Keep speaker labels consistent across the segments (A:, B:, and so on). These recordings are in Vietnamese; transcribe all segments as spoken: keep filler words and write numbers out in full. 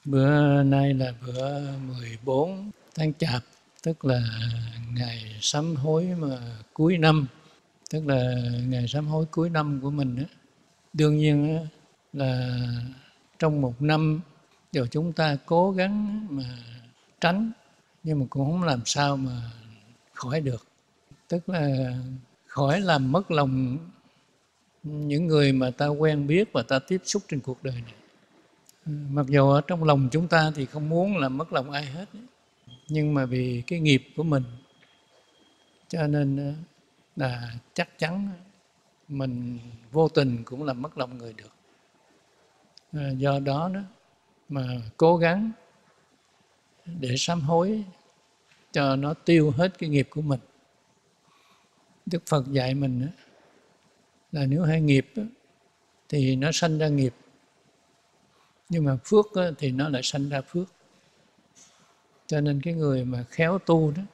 A: Bữa nay là bữa mười bốn tháng Chạp, tức là ngày sám hối mà cuối năm, tức là ngày sám hối cuối năm của mình á. Đương nhiên á, là trong một năm đều chúng ta cố gắng mà tránh, nhưng mà cũng không làm sao mà khỏi được. Tức là khỏi làm mất lòng những người mà ta quen biết và ta tiếp xúc trên cuộc đời này. Mặc dù ở trong lòng chúng ta thì không muốn làm mất lòng ai hết, nhưng mà vì cái nghiệp của mình cho nên là chắc chắn mình vô tình cũng làm mất lòng người được. Do đó đó mà cố gắng để sám hối cho nó tiêu hết cái nghiệp của mình. Đức Phật dạy mình là nếu hay nghiệp thì nó sanh ra nghiệp, nhưng mà phước thì nó lại sanh ra phước. Cho nên cái người mà khéo tu đó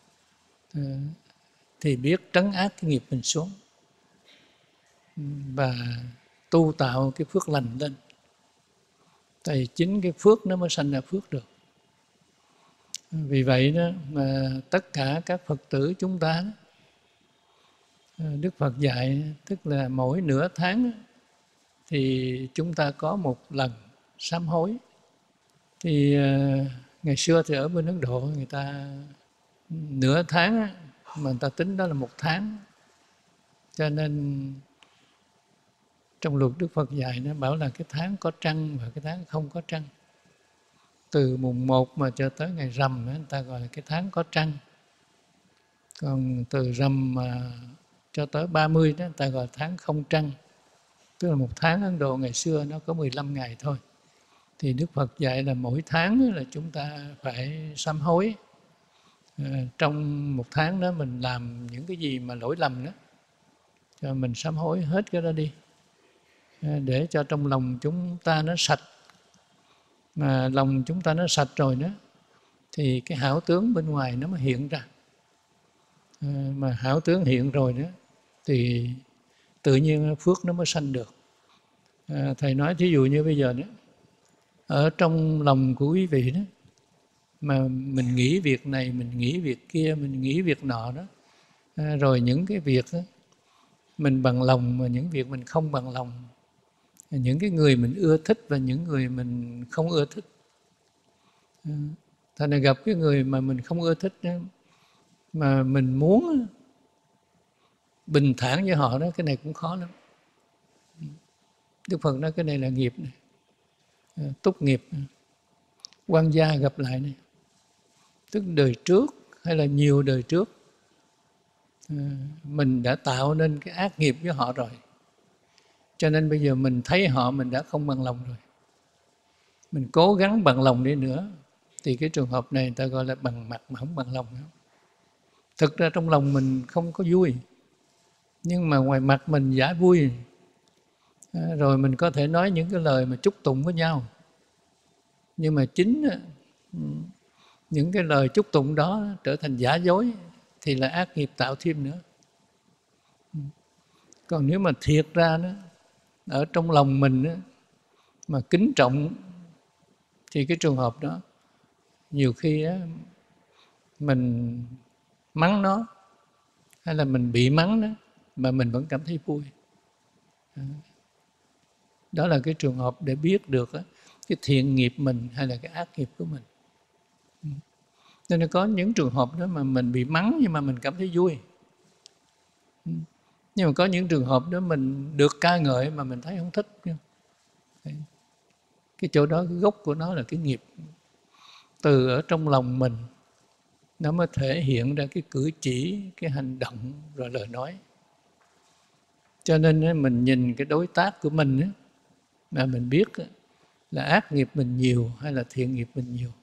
A: thì biết trấn áp cái nghiệp mình xuống và tu tạo cái phước lành lên. Tại vì chính cái phước nó mới sanh ra phước được. Vì vậy đó mà tất cả các Phật tử chúng ta, Đức Phật dạy tức là mỗi nửa tháng thì chúng ta có một lần sám hối. Thì ngày xưa thì ở bên Ấn Độ người ta nửa tháng mà người ta tính đó là một tháng. Cho nên trong luật Đức Phật dạy nó bảo là cái tháng có trăng và cái tháng không có trăng. Từ mùng một mà cho tới ngày rằm người ta gọi là cái tháng có trăng. Còn từ rằm mà cho tới ba mươi đó người ta gọi là tháng không trăng. Tức là một tháng Ấn Độ ngày xưa nó có mười lăm ngày thôi. Thì Đức Phật dạy là mỗi tháng là chúng ta phải sám hối. À, trong một tháng đó mình làm những cái gì mà lỗi lầm đó, cho mình sám hối hết cái đó đi, à, để cho trong lòng chúng ta nó sạch. Mà lòng chúng ta nó sạch rồi đó thì cái hảo tướng bên ngoài nó mới hiện ra. À, mà hảo tướng hiện rồi đó thì tự nhiên phước nó mới sanh được. À, thầy nói thí dụ như bây giờ đó, ở trong lòng của quý vị đó mà mình nghĩ việc này, mình nghĩ việc kia, mình nghĩ việc nọ đó, à, rồi những cái việc đó mình bằng lòng mà những việc mình không bằng lòng, những cái người mình ưa thích và những người mình không ưa thích. À, thành ra gặp cái người mà mình không ưa thích đó, mà mình muốn bình thản với họ đó, cái này cũng khó lắm. Đức Phật nói cái này là nghiệp này, à, túc nghiệp. Quan gia gặp lại này, tức đời trước hay là nhiều đời trước à, mình đã tạo nên cái ác nghiệp với họ rồi, cho nên bây giờ mình thấy họ mình đã không bằng lòng rồi. Mình cố gắng bằng lòng đi nữa thì cái trường hợp này người ta gọi là bằng mặt mà không bằng lòng nữa. Thực ra trong lòng mình không có vui, nhưng mà ngoài mặt mình giả vui. À, rồi mình có thể nói những cái lời mà chúc tụng với nhau, nhưng mà chính những cái lời chúc tụng đó trở thành giả dối thì là ác nghiệp tạo thêm nữa. Còn nếu mà thiệt ra đó, ở trong lòng mình đó, mà kính trọng thì cái trường hợp đó nhiều khi đó, mình mắng nó hay là mình bị mắng đó mà mình vẫn cảm thấy vui. Đó là cái trường hợp để biết được đó, cái thiện nghiệp mình hay là cái ác nghiệp của mình. Nên có những trường hợp đó mà mình bị mắng nhưng mà mình cảm thấy vui. Nhưng mà có những trường hợp đó mình được ca ngợi mà mình thấy không thích. Cái chỗ đó, cái gốc của nó là cái nghiệp. Từ ở trong lòng mình nó mới thể hiện ra cái cử chỉ, cái hành động rồi lời nói. Cho nên mình nhìn cái đối tác của mình mà mình biết là ác nghiệp mình nhiều hay là thiện nghiệp mình nhiều.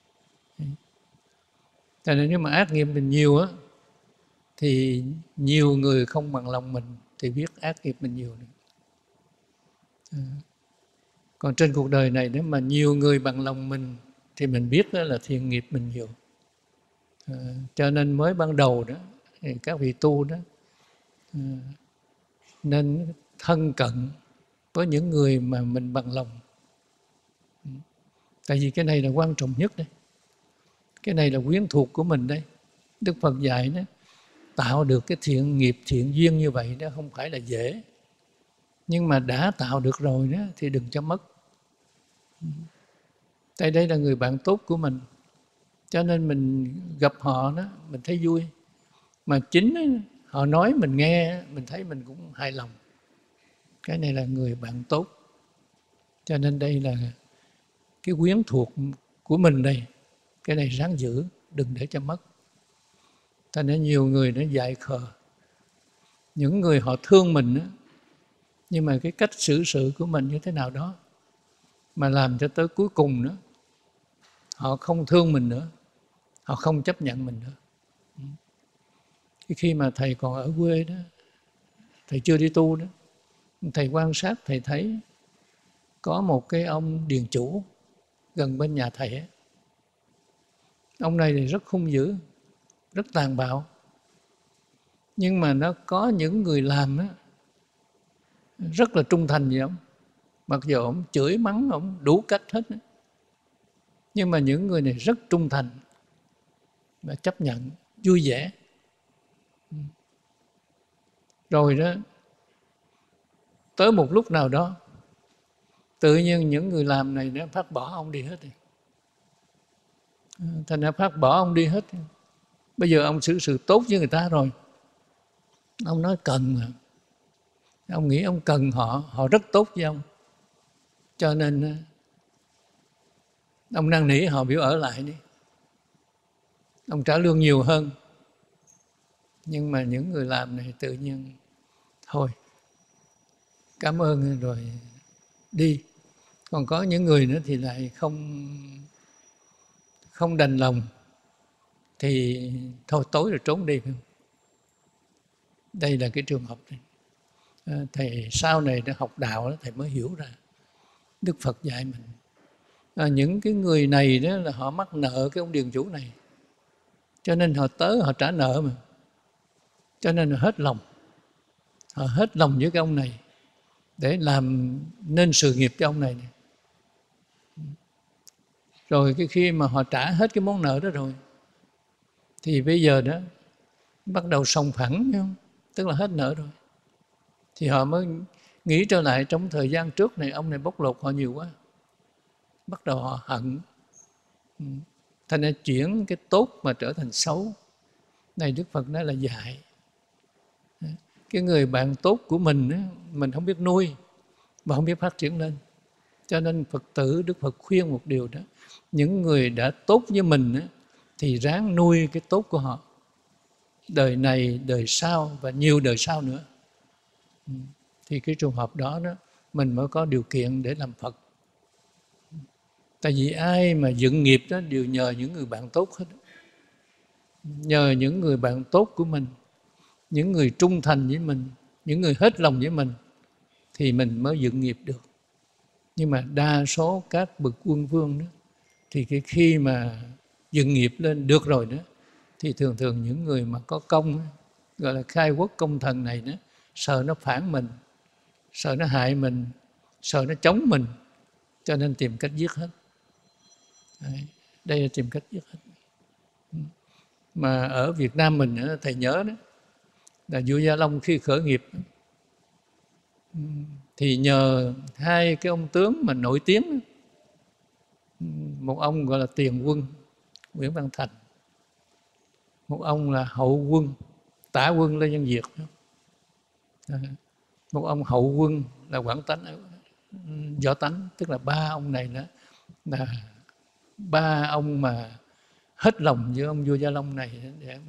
A: Cho nên nếu mà ác nghiệp mình nhiều á thì nhiều người không bằng lòng mình thì biết ác nghiệp mình nhiều nữa. À. Còn trên cuộc đời này nếu mà nhiều người bằng lòng mình thì mình biết đó là thiện nghiệp mình nhiều. À, cho nên mới ban đầu đó thì các vị tu đó à, nên thân cận với những người mà mình bằng lòng. Tại vì cái này là quan trọng nhất đây. Cái này là quyến thuộc của mình đây. Đức Phật dạy đó, tạo được cái thiện nghiệp, thiện duyên như vậy đó không phải là dễ. Nhưng mà đã tạo được rồi đó thì đừng cho mất. Tại đây là người bạn tốt của mình, cho nên mình gặp họ đó mình thấy vui. Mà chính đó, họ nói mình nghe, mình thấy mình cũng hài lòng. Cái này là người bạn tốt. Cho nên đây là cái quyến thuộc của mình đây. Cái này ráng giữ, đừng để cho mất. Cho nên nhiều người nó dại khờ. Những người họ thương mình đó, nhưng mà cái cách xử sự của mình như thế nào đó mà làm cho tới cuối cùng nữa họ không thương mình nữa, họ không chấp nhận mình nữa. Cái khi mà thầy còn ở quê đó, thầy chưa đi tu đó, thầy quan sát, thầy thấy có một cái ông điền chủ gần bên nhà thầy ấy. Ông này thì rất hung dữ, rất tàn bạo. Nhưng mà nó có những người làm đó, rất là trung thành với ông. Mặc dù ông chửi mắng ông đủ cách hết đó. Nhưng mà những người này rất trung thành và chấp nhận, vui vẻ. Rồi đó, tới một lúc nào đó, tự nhiên những người làm này nó phát bỏ ông đi hết. Thành ra phát bỏ ông đi hết. Bây giờ ông xử sự tốt với người ta rồi. Ông nói cần mà. Ông nghĩ ông cần họ, họ rất tốt với ông. Cho nên ông năn nỉ họ biểu ở lại đi. Ông trả lương nhiều hơn. Nhưng mà những người làm này tự nhiên thôi, cảm ơn rồi đi. Còn có những người nữa thì lại không không đành lòng, thì thôi tối rồi trốn đi. Đây là cái trường hợp này. Thầy sau này đã học đạo đó, thầy mới hiểu ra Đức Phật dạy mình. À, những cái người này đó là họ mắc nợ cái ông điền chủ này, cho nên họ tới họ trả nợ mà, cho nên họ hết lòng, họ hết lòng với cái ông này để làm nên sự nghiệp cho ông này, này. Rồi cái khi mà họ trả hết cái món nợ đó rồi thì bây giờ đó bắt đầu sòng phẳng, không? Tức là hết nợ rồi. Thì họ mới nghĩ trở lại trong thời gian trước này ông này bóc lột họ nhiều quá. Bắt đầu họ hận. Thành ra chuyển cái tốt mà trở thành xấu. Này Đức Phật nói là dạy. Cái người bạn tốt của mình á, mình không biết nuôi và không biết phát triển lên. Cho nên Phật tử Đức Phật khuyên một điều đó. Những người đã tốt với mình á, thì ráng nuôi cái tốt của họ. Đời này, đời sau và nhiều đời sau nữa. Thì cái trường hợp đó, đó mình mới có điều kiện để làm Phật. Tại vì ai mà dựng nghiệp đó đều nhờ những người bạn tốt hết. Nhờ những người bạn tốt của mình, những người trung thành với mình, những người hết lòng với mình thì mình mới dựng nghiệp được. Nhưng mà đa số các bậc quân vương đó thì cái khi mà dựng nghiệp lên được rồi đó thì thường thường những người mà có công đó, gọi là khai quốc công thần này đó, sợ nó phản mình, sợ nó hại mình, sợ nó chống mình, cho nên tìm cách giết hết. Đấy, đây là tìm cách giết hết. Mà ở Việt Nam mình thầy nhớ đó là vua Gia Long khi khởi nghiệp thì nhờ hai cái ông tướng mà nổi tiếng, một ông gọi là Tiền Quân Nguyễn Văn Thành, một ông là Hậu Quân Tả Quân Lê Văn Việt, một ông Hậu Quân là Quảng Tánh Võ Tánh. Tức là ba ông này đó là ba ông mà hết lòng với ông vua Gia Long này. Để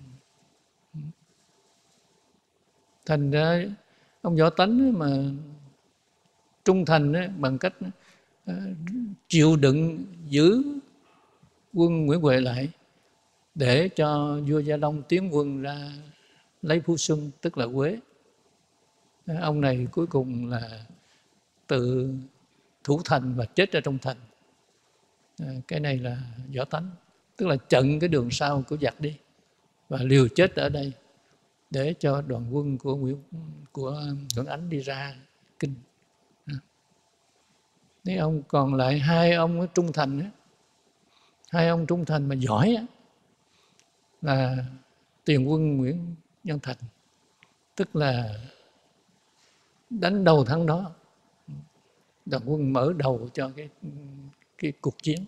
A: thành ra ông Võ Tánh mà trung thành đó, bằng cách uh, chịu đựng giữ quân Nguyễn Huệ lại để cho vua Gia Long tiến quân ra lấy Phú Xuân, tức là Quế. Ông này cuối cùng là tự thủ thành và chết ở trong thành. Cái này là Võ Tánh, tức là chặn cái đường sau của giặc đi và liều chết ở đây để cho đoàn quân của Nguyễn của Nguyễn Ánh đi ra kinh. Thế ông còn lại hai ông ở trung thành ấy, Hai ông trung thành mà giỏi á, là Tiền Quân Nguyễn Nhân Thành, tức là đánh đầu thắng đó, đoàn quân mở đầu cho cái cái cuộc chiến.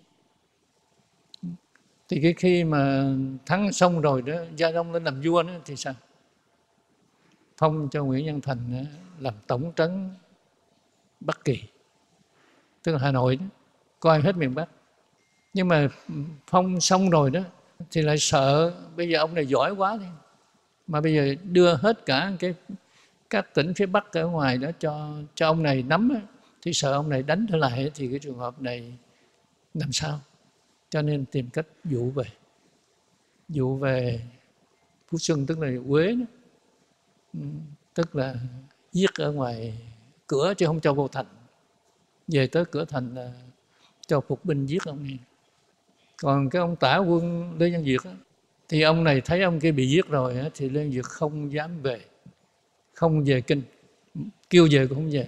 A: Thì cái khi mà thắng xong rồi đó, Gia Long lên làm vua đó, thì sao? Phong cho Nguyễn Nhân Thành làm tổng trấn Bắc Kỳ, tức là Hà Nội đó, coi hết miền Bắc. Nhưng mà phong xong rồi đó thì lại sợ bây giờ ông này giỏi quá đi, mà bây giờ đưa hết cả cái các tỉnh phía Bắc ở ngoài đó cho cho ông này nắm á, thì sợ ông này đánh trở lại thì cái trường hợp này làm sao? Cho nên tìm cách dụ về, dụ về Phú Xuân, tức là Quế đó. Tức là giết ở ngoài cửa chứ không cho vô thành. Về tới cửa thành là cho phục binh giết ông này. Còn cái ông tả quân Lê Văn Việt á, thì ông này thấy ông kia bị giết rồi á, thì Lê Văn Việt không dám về, không về kinh, kêu về cũng không về,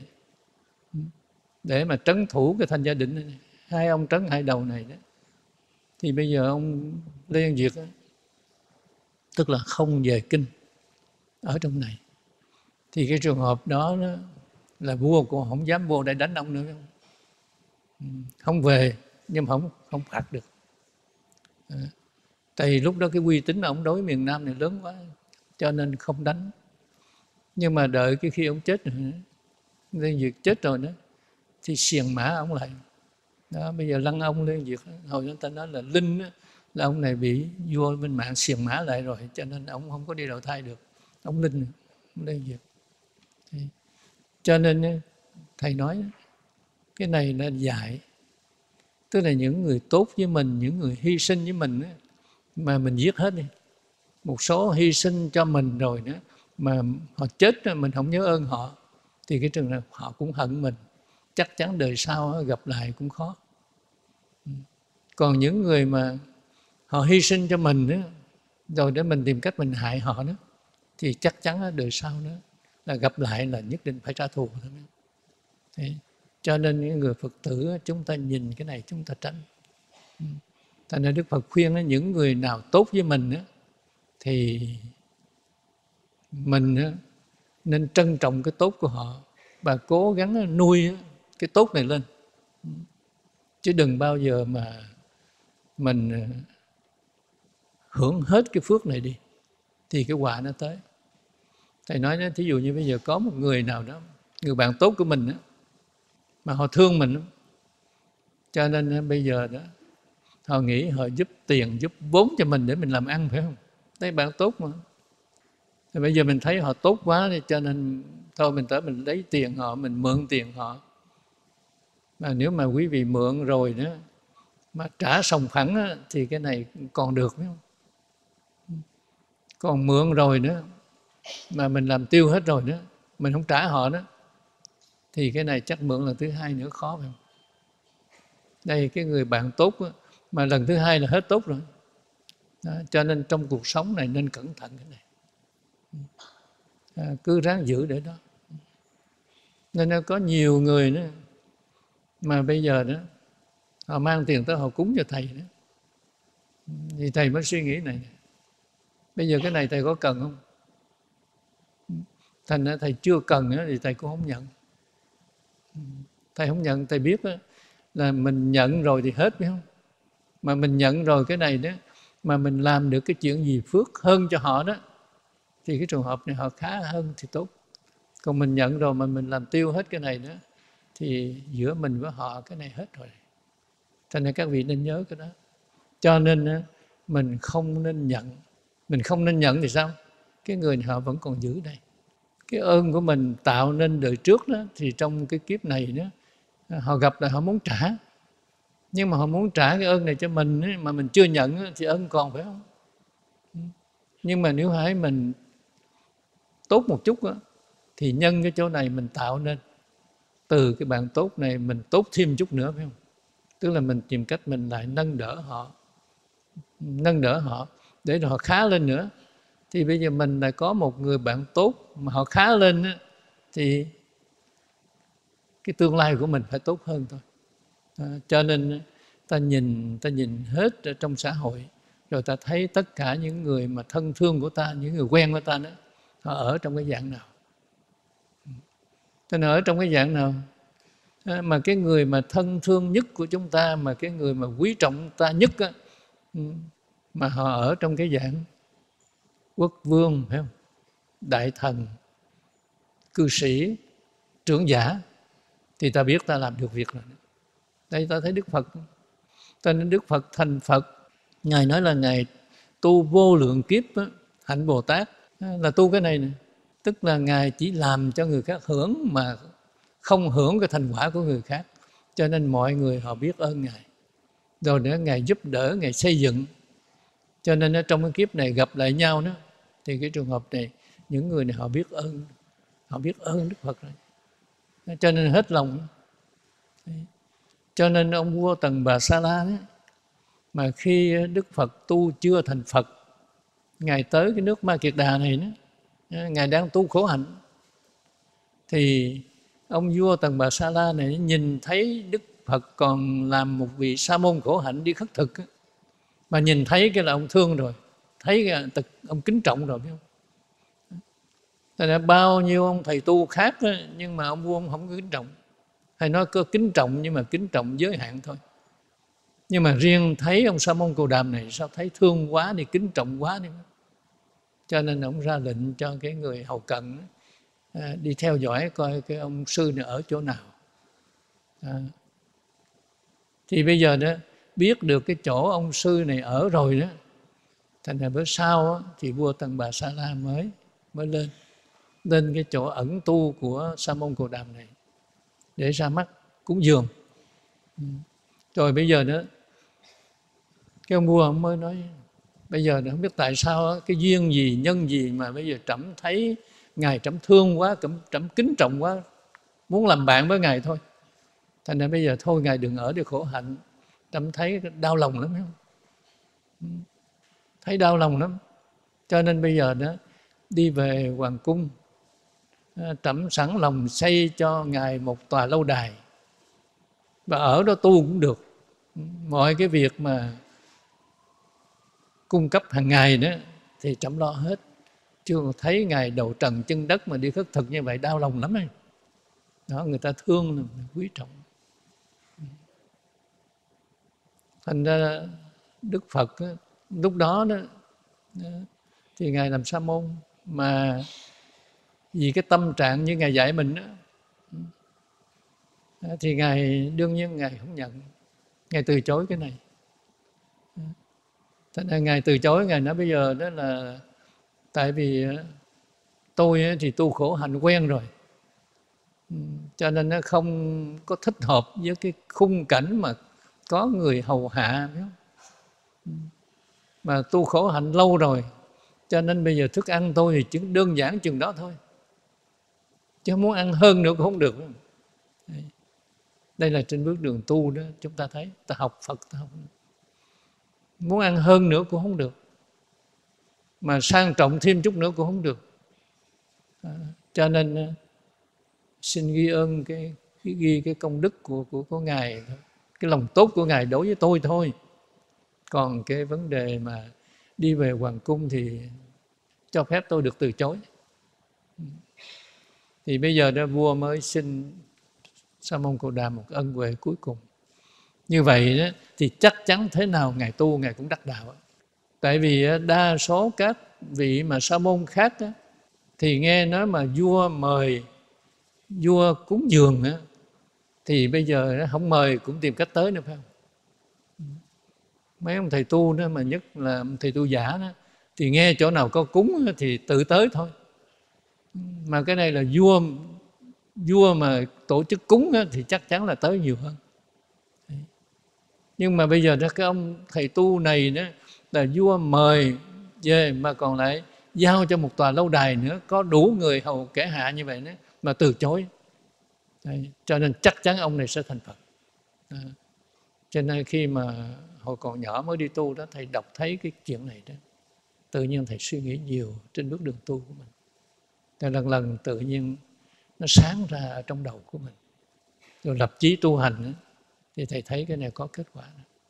A: để mà trấn thủ cái Thành Gia Định này. Hai ông trấn hai đầu này đó. Thì bây giờ ông Lê Văn Việt á, tức là không về kinh ở trong này, thì cái trường hợp đó, đó là vua cũng không dám vô để đánh ông nữa, không về nhưng mà không không phạt được. À, tại vì lúc đó cái uy tín ông đối miền Nam này lớn quá, cho nên không đánh. Nhưng mà đợi cái khi ông chết rồi, Lê Việt chết rồi đó, thì xiềng mã ông lại. Đó, bây giờ lăng ông Lê Việt, hồi chúng ta nói là linh đó, là ông này bị vua bên mạng xiềng mã lại rồi, cho nên ông không có đi đầu thai được, ông linh ông Lê Việt. Thì, cho nên thầy nói cái này là dạy, tức là những người tốt với mình, những người hy sinh với mình đó, mà mình giết hết đi. Một số hy sinh cho mình rồi nữa mà họ chết mình không nhớ ơn họ, thì cái trường hợp họ cũng hận mình, chắc chắn đời sau gặp lại cũng khó. Còn những người mà họ hy sinh cho mình đó, rồi để mình tìm cách mình hại họ đó, thì chắc chắn đời sau đó là gặp lại là nhất định phải trả thù. Thế, cho nên những người Phật tử chúng ta nhìn cái này chúng ta tránh. Thành ra Đức Phật khuyên những người nào tốt với mình thì mình nên trân trọng cái tốt của họ và cố gắng nuôi cái tốt này lên, chứ đừng bao giờ mà mình hưởng hết cái phước này đi thì cái quả nó tới. Thầy nói đó, thí dụ như bây giờ có một người nào đó, người bạn tốt của mình đó, mà họ thương mình đó, cho nên bây giờ đó họ nghĩ họ giúp tiền, giúp vốn cho mình để mình làm ăn, phải không? Đấy, bạn tốt mà. Thì bây giờ mình thấy họ tốt quá thì cho nên thôi mình tới mình lấy tiền họ, mình mượn tiền họ. Mà nếu mà quý vị mượn rồi đó mà trả sòng phẳng á, thì cái này còn được, phải không? Còn mượn rồi nữa mà mình làm tiêu hết rồi nữa, mình không trả họ đó, thì cái này chắc mượn lần thứ hai nữa khó, phải không? Đây, cái người bạn tốt đó, mà lần thứ hai là hết tốt rồi đó, cho nên trong cuộc sống này nên cẩn thận cái này, à, cứ ráng giữ để đó. Nên có nhiều người nữa mà bây giờ đó họ mang tiền tới họ cúng cho thầy đó, thì thầy mới suy nghĩ này, bây giờ cái này thầy có cần không? Thành ra thầy chưa cần nữa thì thầy cũng không nhận. Thầy không nhận, thầy biết đó, là mình nhận rồi thì hết, phải không? Mà mình nhận rồi cái này đó, mà mình làm được cái chuyện gì phước hơn cho họ đó, thì cái trường hợp này họ khá hơn thì tốt. Còn mình nhận rồi mà mình làm tiêu hết cái này đó, thì giữa mình với họ cái này hết rồi. Cho nên các vị nên nhớ cái đó. Cho nên mình không nên nhận. Mình không nên nhận thì sao? Cái người này họ vẫn còn giữ đây. Cái ơn của mình tạo nên đời trước đó, thì trong cái kiếp này đó, họ gặp lại họ muốn trả. Nhưng mà họ muốn trả cái ơn này cho mình mà mình chưa nhận thì ơn còn, phải không? Nhưng mà nếu hãy mình tốt một chút đó, thì nhân cái chỗ này mình tạo nên, từ cái bạn tốt này mình tốt thêm chút nữa, phải không? Tức là mình tìm cách mình lại nâng đỡ họ, nâng đỡ họ để họ khá lên nữa. Thì bây giờ mình lại có một người bạn tốt mà họ khá lên đó, thì cái tương lai của mình phải tốt hơn thôi. À, cho nên ta nhìn ta nhìn hết ở trong xã hội, rồi ta thấy tất cả những người mà thân thương của ta, những người quen của ta đó, họ ở trong cái dạng nào. Ta ở trong cái dạng nào mà cái người mà thân thương nhất của chúng ta, mà cái người mà quý trọng ta nhất á, mà họ ở trong cái dạng quốc vương, phải không? Đại thần, cư sĩ, trưởng giả, thì ta biết ta làm được việc rồi. Đây ta thấy Đức Phật, ta nên Đức Phật thành Phật, Ngài nói là Ngài tu vô lượng kiếp á, hạnh Bồ Tát là tu cái này nè, tức là Ngài chỉ làm cho người khác hưởng mà không hưởng cái thành quả của người khác, cho nên mọi người họ biết ơn Ngài, rồi nữa Ngài giúp đỡ, Ngài xây dựng, cho nên ở trong cái kiếp này gặp lại nhau đó, thì cái trường hợp này những người này họ biết ơn, họ biết ơn Đức Phật rồi, cho nên hết lòng. Cho nên ông vua Tần Bà Sa La đó, mà khi Đức Phật tu chưa thành Phật, Ngài tới cái nước Ma Kiệt Đà này đó, Ngài đang tu khổ hạnh, thì ông vua Tần Bà Sa La này nhìn thấy Đức Phật còn làm một vị sa môn khổ hạnh đi khất thực, mà nhìn thấy cái là ông thương rồi, thấy cái ông kính trọng rồi, biết không? Thế nên bao nhiêu ông thầy tu khác đó, nhưng mà ông vua ông không có kính trọng, hay nói có kính trọng nhưng mà kính trọng giới hạn thôi. Nhưng mà riêng thấy ông Sa môn Cồ Đàm này sao thấy thương quá đi, kính trọng quá đi, cho nên ông ra lệnh cho cái người hầu cận à, đi theo dõi coi cái ông sư này ở chỗ nào. À, thì bây giờ đó biết được cái chỗ ông sư này ở rồi đó, thành ra bữa sau đó, thì vua Tần Bà Sa La mới mới lên lên cái chỗ ẩn tu của Sa môn Cồ Đàm này để ra mắt cúng dường. Rồi bây giờ đó cái ông vua ông mới nói, bây giờ không biết tại sao cái duyên gì, nhân gì mà bây giờ trẫm thấy Ngài trẫm thương quá, trẫm kính trọng quá, muốn làm bạn với Ngài thôi. Thành ra bây giờ thôi Ngài đừng ở được khổ hạnh, trẫm thấy đau lòng lắm, không? Thấy đau lòng lắm. Cho nên bây giờ đó đi về hoàng cung, trẫm sẵn lòng xây cho Ngài một tòa lâu đài, và ở đó tu cũng được. Mọi cái việc mà cung cấp hàng ngày đó thì trẫm lo hết. Chưa thấy Ngài đầu trần chân đất mà đi khất thực như vậy đau lòng lắm ấy. Đó, người ta thương, quý trọng. Thành ra Đức Phật đó, lúc đó đó thì Ngài làm sa môn, mà vì cái tâm trạng như Ngài dạy mình đó, thì Ngài đương nhiên Ngài không nhận, Ngài từ chối cái này. Thế nên Ngài từ chối, Ngài nói bây giờ đó là tại vì tôi thì tu khổ hạnh quen rồi, cho nên nó không có thích hợp với cái khung cảnh mà có người hầu hạ, biết không? Mà tu khổ hạnh lâu rồi, cho nên bây giờ thức ăn tôi thì chỉ đơn giản chừng đó thôi, chứ không muốn ăn hơn nữa cũng không được. Đây là trên bước đường tu đó, chúng ta thấy ta học Phật, ta học muốn ăn hơn nữa cũng không được, mà sang trọng thêm chút nữa cũng không được. À, cho nên xin ghi ơn cái, cái ghi cái công đức của của của Ngài, cái lòng tốt của Ngài đối với tôi thôi. Còn cái vấn đề mà đi về hoàng cung thì cho phép tôi được từ chối. Thì bây giờ đó vua mới xin Sa môn Cồ Đàm một ân huệ cuối cùng. Như vậy đó thì chắc chắn thế nào Ngài tu Ngài cũng đắc đạo. Tại vì đa số các vị mà sa môn khác đó, thì nghe nói mà vua mời, vua cúng dường đó, thì bây giờ không mời cũng tìm cách tới nữa, phải không? Mấy ông thầy tu đó, mà nhất là thầy tu giả đó, thì nghe chỗ nào có cúng thì tự tới thôi. Mà cái này là vua vua mà tổ chức cúng đó, thì chắc chắn là tới nhiều hơn. Nhưng mà bây giờ đó cái ông thầy tu này đó là vua mời về, mà còn lại giao cho một tòa lâu đài nữa, có đủ người hầu kẻ hạ như vậy nữa, mà từ chối. Đấy, cho nên chắc chắn ông này sẽ thành Phật. À, cho nên khi mà hồi còn nhỏ mới đi tu đó, thầy đọc thấy cái chuyện này đó, tự nhiên thầy suy nghĩ nhiều trên bước đường tu của mình. Thì lần lần tự nhiên nó sáng ra trong đầu của mình, rồi lập chí tu hành đó, thì thầy thấy cái này có kết quả đó.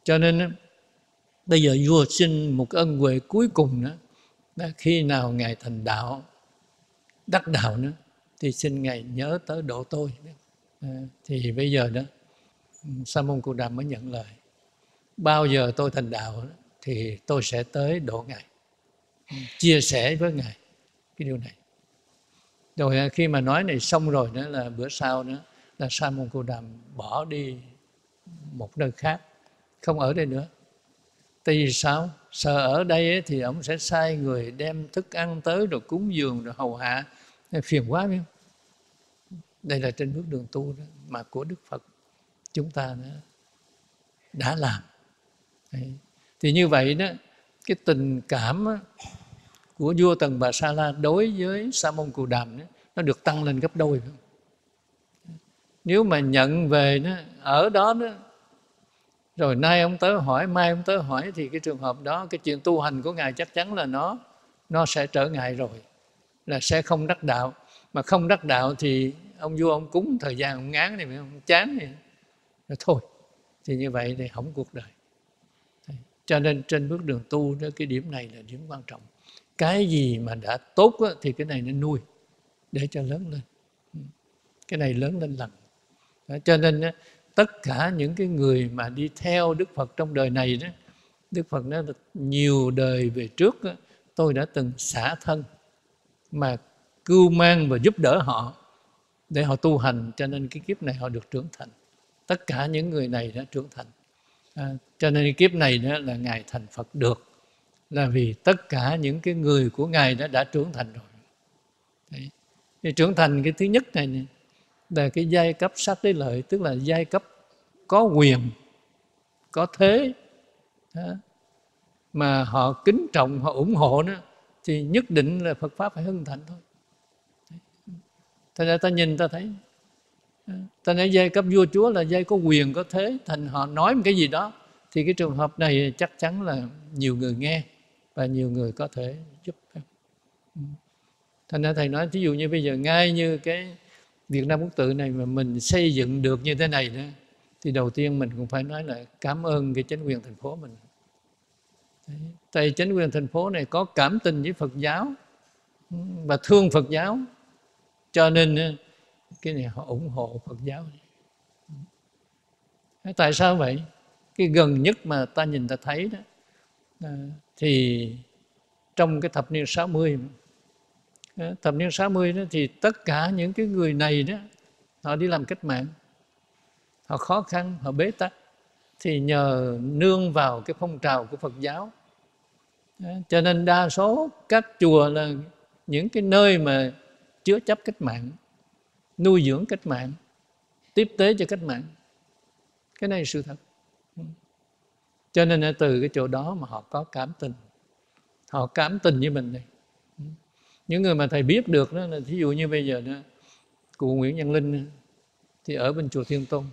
A: Cho nên bây giờ vua xin một ân huệ cuối cùng nữa, là khi nào Ngài thành đạo, đắc đạo nữa, thì xin Ngài nhớ tới độ tôi. À, thì bây giờ đó Sa môn Cù Đàm mới nhận lời, bao giờ tôi thành đạo thì tôi sẽ tới độ Ngài, chia sẻ với Ngài cái điều này. Rồi khi mà nói này xong rồi nữa là bữa sau nữa là Sa môn Cù Đàm bỏ đi một nơi khác, không ở đây nữa. Tại vì sao? Sợ ở đây ấy, thì ông sẽ sai người đem thức ăn tới rồi cúng dường rồi hầu hạ, phiền quá biết không? Đây là trên bước đường tu đó, mà của Đức Phật chúng ta đã, đã làm. Đấy. Thì như vậy đó, cái tình cảm đó, của vua Tần Bà Sa La đối với Sa môn Cù Đàm đó, nó được tăng lên gấp đôi. Nếu mà nhận về đó, ở đó đó, rồi nay ông tới hỏi, mai ông tới hỏi, thì cái trường hợp đó, cái chuyện tu hành của Ngài chắc chắn là nó nó sẽ trở ngại rồi, là sẽ không đắc đạo. Mà không đắc đạo thì ông vua ông cúng thời gian ông ngán này, ông chán này, rồi thôi. Thì như vậy thì hỏng cuộc đời. Cho nên trên bước đường tu đó, cái điểm này là điểm quan trọng. Cái gì mà đã tốt đó, thì cái này nên nuôi để cho lớn lên. Cái này lớn lên lần. Đó, cho nên đó, tất cả những cái người mà đi theo Đức Phật trong đời này đó, Đức Phật nói là nhiều đời về trước đó, tôi đã từng xả thân mà cưu mang và giúp đỡ họ để họ tu hành, cho nên cái kiếp này họ được trưởng thành. Tất cả những người này đã trưởng thành. À, cho nên cái kiếp này đó là Ngài thành Phật được, là vì tất cả những cái người của Ngài đã, đã trưởng thành rồi. Đấy. Thì trưởng thành cái thứ nhất này, này là cái giai cấp sát đế lợi, tức là giai cấp có quyền, có thế đó, mà họ kính trọng, họ ủng hộ đó, thì nhất định là Phật Pháp phải hưng thịnh thôi. Thành ra ta nhìn ta thấy, ta nói giai cấp vua chúa là giai có quyền, có thế, thành họ nói một cái gì đó thì cái trường hợp này chắc chắn là nhiều người nghe và nhiều người có thể giúp. Thành ra thầy nói, ví dụ như bây giờ ngay như cái Việt Nam Quốc Tự này mà mình xây dựng được như thế này đó, thì đầu tiên mình cũng phải nói là cảm ơn cái chính quyền thành phố mình. Đấy. Tại chính quyền thành phố này có cảm tình với Phật giáo và thương Phật giáo, cho nên cái này họ ủng hộ Phật giáo. Tại sao vậy? Cái gần nhất mà ta nhìn ta thấy đó, thì trong cái thập niên sáu mươi, thập niên sáu mươi đó, thì tất cả những cái người này đó, họ đi làm cách mạng, họ khó khăn, họ bế tắc, thì nhờ nương vào cái phong trào của Phật giáo. Cho nên đa số các chùa là những cái nơi mà chứa chấp cách mạng, nuôi dưỡng cách mạng, tiếp tế cho cách mạng. Cái này là sự thật. Cho nên từ cái chỗ đó mà họ có cảm tình, họ cảm tình với mình này. Những người mà thầy biết được đó là thí dụ như bây giờ đó, cụ Nguyễn Văn Linh thì ở bên chùa Thiên Tôn,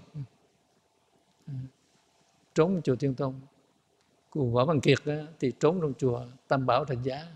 A: trốn bên chùa Thiên Tôn. Cụ Võ Văn Kiệt đó, thì trốn trong chùa Tam Bảo Thạch Giá.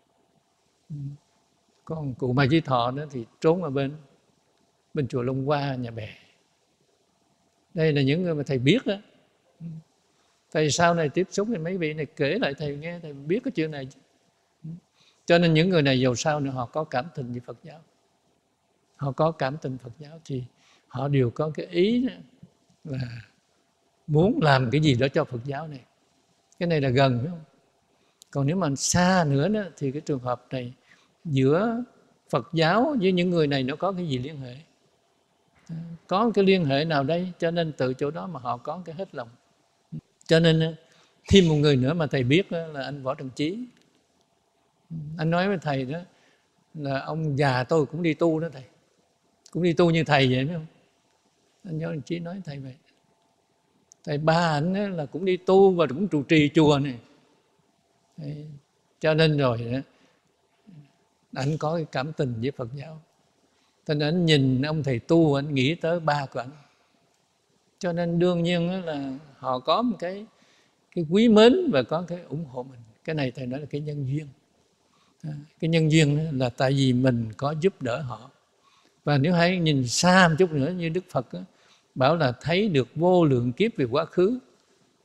A: Còn cụ Mai Chí Thọ đó thì trốn ở bên bên chùa Long Hoa, Nhà Bè. Đây là những người mà thầy biết đó. Thầy sau này tiếp xúc thì mấy vị này kể lại thầy nghe, thầy biết cái chuyện này. Cho nên những người này giàu sau nữa họ có cảm tình với Phật giáo. Họ có cảm tình Phật giáo thì họ đều có cái ý là muốn làm cái gì đó cho Phật giáo này. Cái này là gần, phải không? Còn nếu mà xa nữa đó, thì cái trường hợp này giữa Phật giáo với những người này nó có cái gì liên hệ? Có cái liên hệ nào đây? Cho nên từ chỗ đó mà họ có cái hết lòng. Cho nên thêm một người nữa mà thầy biết là anh Võ Trần Chí. Anh nói với thầy đó là ông già tôi cũng đi tu đó thầy. Cũng đi tu như thầy vậy, phải không? Anh Võ Trần Chí nói thầy vậy. Thầy ba anh là cũng đi tu và cũng trụ trì chùa này. Đấy. Cho nên rồi đó, anh có cái cảm tình với Phật giáo. Cho nên anh nhìn ông thầy tu, anh nghĩ tới ba của anh. Cho nên đương nhiên là họ có một cái, cái quý mến và có cái ủng hộ mình. Cái này thầy nói là cái nhân duyên. Cái nhân duyên là tại vì mình có giúp đỡ họ. Và nếu hãy nhìn xa một chút nữa như Đức Phật đó, bảo là thấy được vô lượng kiếp về quá khứ,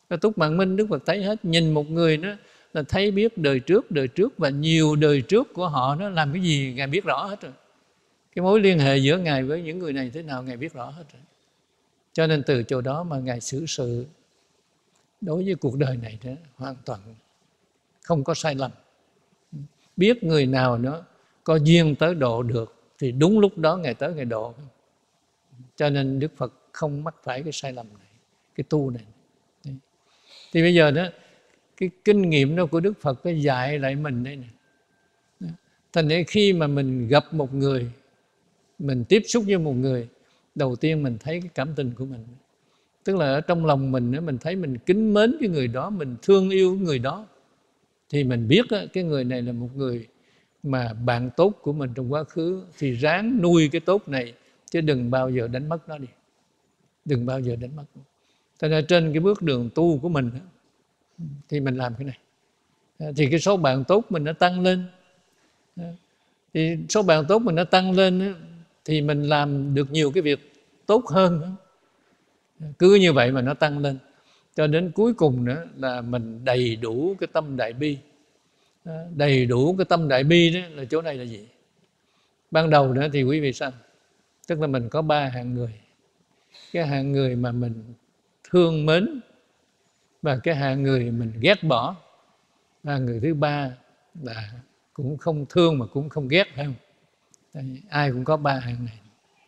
A: Cái túc mạng minh Đức Phật thấy hết. Nhìn một người đó là thấy biết đời trước, đời trước và nhiều đời trước của họ nó làm cái gì, Ngài biết rõ hết rồi. Cái mối liên hệ giữa Ngài với những người này thế nào, Ngài biết rõ hết rồi. Cho nên từ chỗ đó mà Ngài xử sự đối với cuộc đời này đó, hoàn toàn không có sai lầm. Biết người nào nó có duyên tới độ được thì đúng lúc đó Ngài tới Ngài độ. Cho nên Đức Phật không mắc phải cái sai lầm này, cái tu này. Thì bây giờ đó, cái kinh nghiệm đó của Đức Phật cái dạy lại mình đây nè. Thành ra khi mà mình gặp một người, mình tiếp xúc với một người, đầu tiên mình thấy cái cảm tình của mình. Tức là ở trong lòng mình, mình thấy mình kính mến cái người đó, mình thương yêu người đó. Thì mình biết cái người này là một người mà bạn tốt của mình trong quá khứ, thì ráng nuôi cái tốt này, chứ đừng bao giờ đánh mất nó đi. Đừng bao giờ đánh mất. Cho nên trên cái bước đường tu của mình thì mình làm cái này. Thì cái số bạn tốt mình nó tăng lên. Thì số bạn tốt mình nó tăng lên thì mình làm được nhiều cái việc tốt hơn. Cứ như vậy mà nó tăng lên. Cho đến cuối cùng nữa là mình đầy đủ cái tâm đại bi. Đầy đủ cái tâm đại bi đó là chỗ này là gì? Ban đầu nữa thì quý vị sao? Tức là mình có ba hạng người. Cái hạng người mà mình thương mến, và cái hạng người mình ghét bỏ, và người thứ ba là cũng không thương mà cũng không ghét, phải không? Ai cũng có ba hạng này.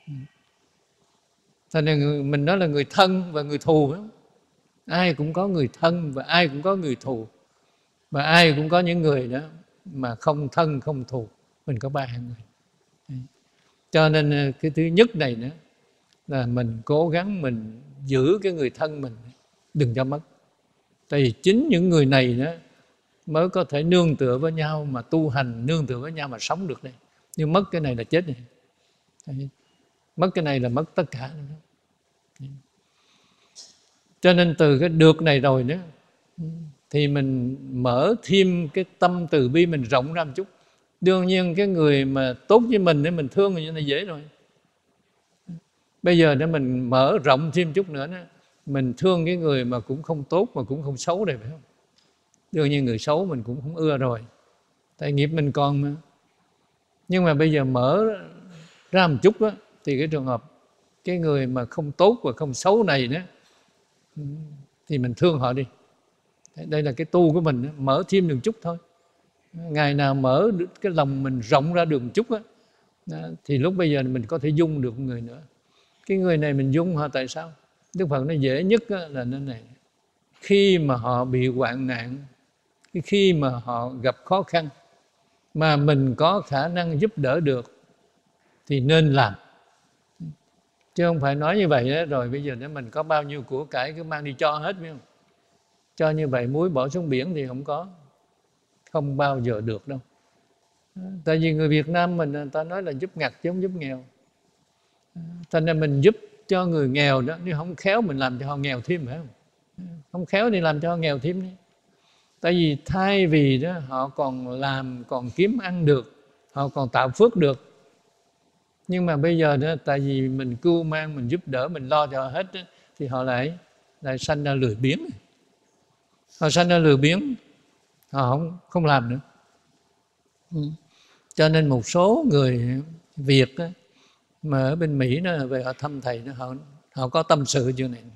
A: Cho nên mình nói là người thân và người thù đó. Ai cũng có người thân và ai cũng có người thù. Và ai cũng có những người đó mà không thân không thù. Mình có ba hạng người. Cho nên cái thứ nhất này nữa là mình cố gắng mình giữ cái người thân mình, đừng cho mất. Tại vì chính những người này đó mới có thể nương tựa với nhau mà tu hành, nương tựa với nhau mà sống được đây. Nhưng mất cái này là chết này. Mất cái này là mất tất cả. Cho nên từ cái được này rồi nữa thì mình mở thêm cái tâm từ bi mình rộng ra một chút. Đương nhiên cái người mà tốt với mình để mình thương như này dễ rồi. Bây giờ để mình mở rộng thêm chút nữa đó, mình thương cái người mà cũng không tốt mà cũng không xấu này, phải không? Đương nhiên người xấu mình cũng không ưa rồi, tại nghiệp mình còn mà. Nhưng mà bây giờ mở ra một chút đó, thì cái trường hợp cái người mà không tốt và không xấu này đó, thì mình thương họ đi. Đây là cái tu của mình, mở thêm được chút thôi. Ngày nào mở cái lòng mình rộng ra được một chút đó, thì lúc bây giờ mình có thể dung được người nữa. Cái người này mình dung họ tại sao? Đức Phật nói dễ nhất là nơi này. Khi mà họ bị hoạn nạn, khi mà họ gặp khó khăn mà mình có khả năng giúp đỡ được thì nên làm. Chứ không phải nói như vậy đó, rồi bây giờ nếu mình có bao nhiêu của cải cứ mang đi cho hết, biết không? Cho như vậy muối bỏ xuống biển thì không có. Không bao giờ được đâu. Tại vì người Việt Nam mình người ta nói là giúp ngặt chứ không giúp nghèo. Thành ra mình giúp cho người nghèo đó, nếu không khéo mình làm cho họ nghèo thêm, phải không? Không khéo thì làm cho họ nghèo thêm đi. Tại vì thay vì đó họ còn làm, còn kiếm ăn được, họ còn tạo phước được. Nhưng mà bây giờ đó, tại vì mình cưu mang, mình giúp đỡ, mình lo cho họ hết đó, thì họ lại lại sanh ra lười biếng. Họ sanh ra lười biếng, họ không không làm nữa. Cho nên một số người Việt đó, mà ở bên Mỹ nó về họ thăm thầy đó, họ họ có tâm sự chuyện này.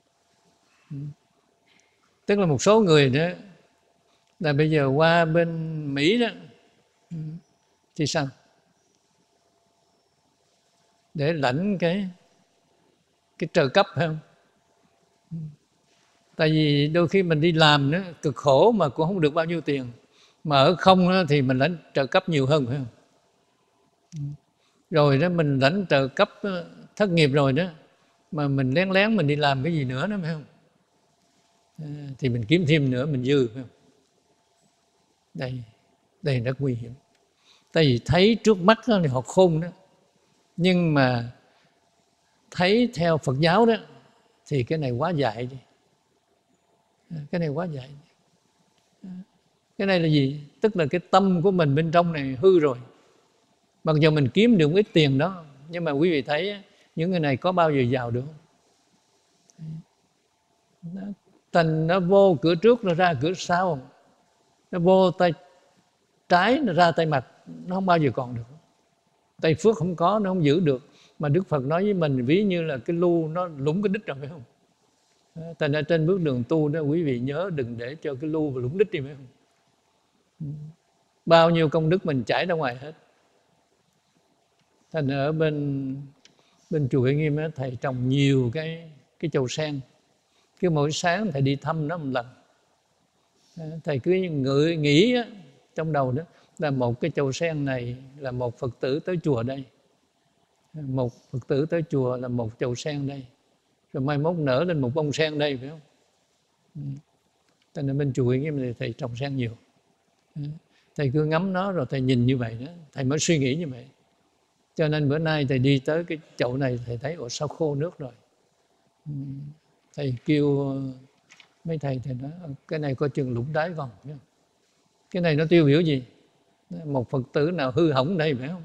A: Tức là một số người đó là bây giờ qua bên Mỹ đó thì sao? Để lãnh cái cái trợ cấp, phải không? Tại vì đôi khi mình đi làm đó cực khổ mà cũng không được bao nhiêu tiền, mà ở không đó, thì mình lãnh trợ cấp nhiều hơn, phải không? Rồi đó mình lãnh trợ cấp thất nghiệp rồi đó, mà mình lén lén mình đi làm cái gì nữa đó, phải không? À, thì mình kiếm thêm nữa, mình dư, phải không? Đây, đây rất nguy hiểm. Tại vì thấy trước mắt đó, thì họ khôn đó, nhưng mà thấy theo Phật giáo đó thì cái này quá dại đi. Cái này quá dại. Cái này là gì? Tức là cái tâm của mình bên trong này hư rồi. Mặc dù mình kiếm được ít tiền đó, nhưng mà quý vị thấy những người này có bao giờ giàu được không? Đó. Thành nó vô cửa trước, nó ra cửa sau, nó vô tay trái, nó ra tay mặt, nó không bao giờ còn được. Tay phước không có, nó không giữ được. Mà Đức Phật nói với mình ví như là cái lu nó lũng cái đít rồi, phải không? Thành ra trên bước đường tu đó, quý vị nhớ đừng để cho cái lu và lũng đít đi, phải không? Bao nhiêu công đức mình chảy ra ngoài hết. Thành ở bên bên chùa Uy Nghiêm đó, thầy trồng nhiều cái cái chầu sen. Cứ mỗi sáng thầy đi thăm nó một lần, thầy cứ ngự nghĩ á, trong đầu đó là một cái chầu sen này là một Phật tử tới chùa đây, một Phật tử tới chùa là một chầu sen đây, rồi mai mốt nở lên một bông sen đây, phải không? Cho nên bên chùa Uy Nghiêm thì thầy trồng sen nhiều. Thầy cứ ngắm nó rồi thầy nhìn như vậy đó, thầy mới suy nghĩ như vậy. Cho nên bữa nay thầy đi tới cái chậu này, thầy thấy ồ sao khô nước rồi. Thầy kêu mấy thầy, thầy nói cái này coi chừng lũng đáy vòng, phải không? Cái này nó tiêu biểu gì? Một Phật tử nào hư hỏng đây, phải không?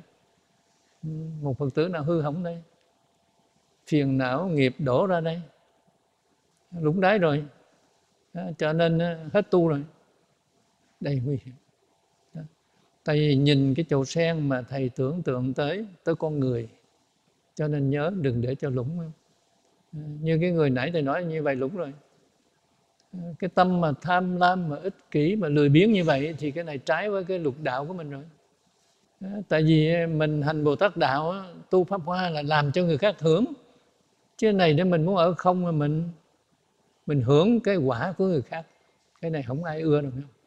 A: Một Phật tử nào hư hỏng đây, phiền não nghiệp đổ ra đây, lũng đáy rồi, cho nên hết tu rồi. Đây nguy hiểm. Tại vì nhìn cái chậu sen mà thầy tưởng tượng tới tới con người, cho nên nhớ đừng để cho lũng. Như cái người nãy thầy nói như vậy lũng rồi. Cái tâm mà tham lam, mà ích kỷ, mà lười biếng như vậy thì cái này trái với cái luật đạo của mình rồi. Tại vì mình hành Bồ Tát đạo, tu Pháp Hoa là làm cho người khác hưởng. Chứ này để mình muốn ở không mà mình mình hưởng cái quả của người khác. Cái này không ai ưa đâu.